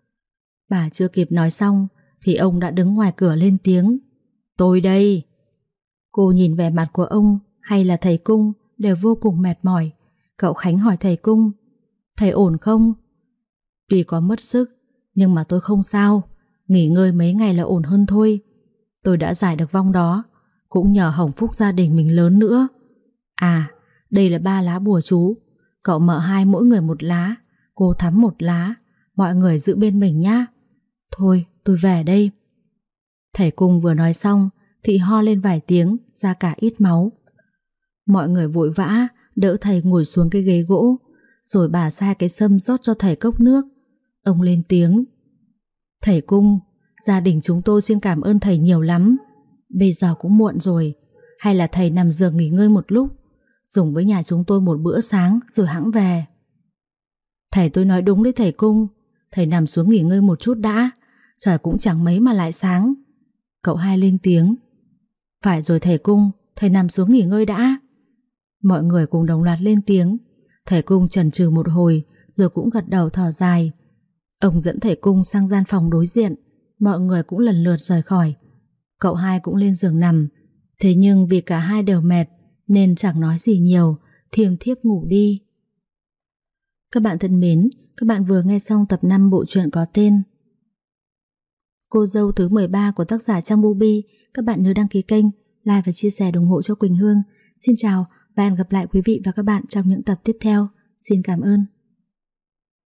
Bà chưa kịp nói xong thì ông đã đứng ngoài cửa lên tiếng: Tôi đây. Cô nhìn vẻ mặt của ông hay là thầy cung đều vô cùng mệt mỏi. Cậu Khánh hỏi thầy cung: Thầy ổn không? Tuy có mất sức nhưng mà tôi không sao. Nghỉ ngơi mấy ngày là ổn hơn thôi. Tôi đã giải được vong đó cũng nhờ hồng phúc gia đình mình lớn nữa. À, đây là ba lá bùa chú. Cậu mợ hai mỗi người một lá, cô Thắm một lá. Mọi người giữ bên mình nhá. Thôi tôi về đây. Thầy cung vừa nói xong thì ho lên vài tiếng, ra cả ít máu. Mọi người vội vã đỡ thầy ngồi xuống cái ghế gỗ. Rồi bà sai cái Sâm rót cho thầy cốc nước. Ông lên tiếng: Thầy Cung, gia đình chúng tôi xin cảm ơn thầy nhiều lắm. Bây giờ cũng muộn rồi, hay là thầy nằm giường nghỉ ngơi một lúc, dùng với nhà chúng tôi một bữa sáng rồi hẵng về. Thầy tôi nói đúng đấy thầy Cung, thầy nằm xuống nghỉ ngơi một chút đã, trời cũng chẳng mấy mà lại sáng. Cậu hai lên tiếng. Phải rồi thầy Cung, thầy nằm xuống nghỉ ngơi đã. Mọi người cùng đồng loạt lên tiếng. Thầy Cung chần chừ một hồi rồi cũng gật đầu thở dài. Ông dẫn thầy Cung sang gian phòng đối diện. Mọi người cũng lần lượt rời khỏi. Cậu hai cũng lên giường nằm. Thế nhưng vì cả hai đều mệt nên chẳng nói gì nhiều, thiêm thiếp ngủ đi. Các bạn thân mến, các bạn vừa nghe xong tập năm bộ truyện có tên Cô dâu thứ mười ba của tác giả Trang Bubi. Các bạn nhớ đăng ký kênh, like và chia sẻ ủng hộ cho Quỳnh Hương. Xin chào và hẹn gặp lại quý vị và các bạn trong những tập tiếp theo. Xin cảm ơn.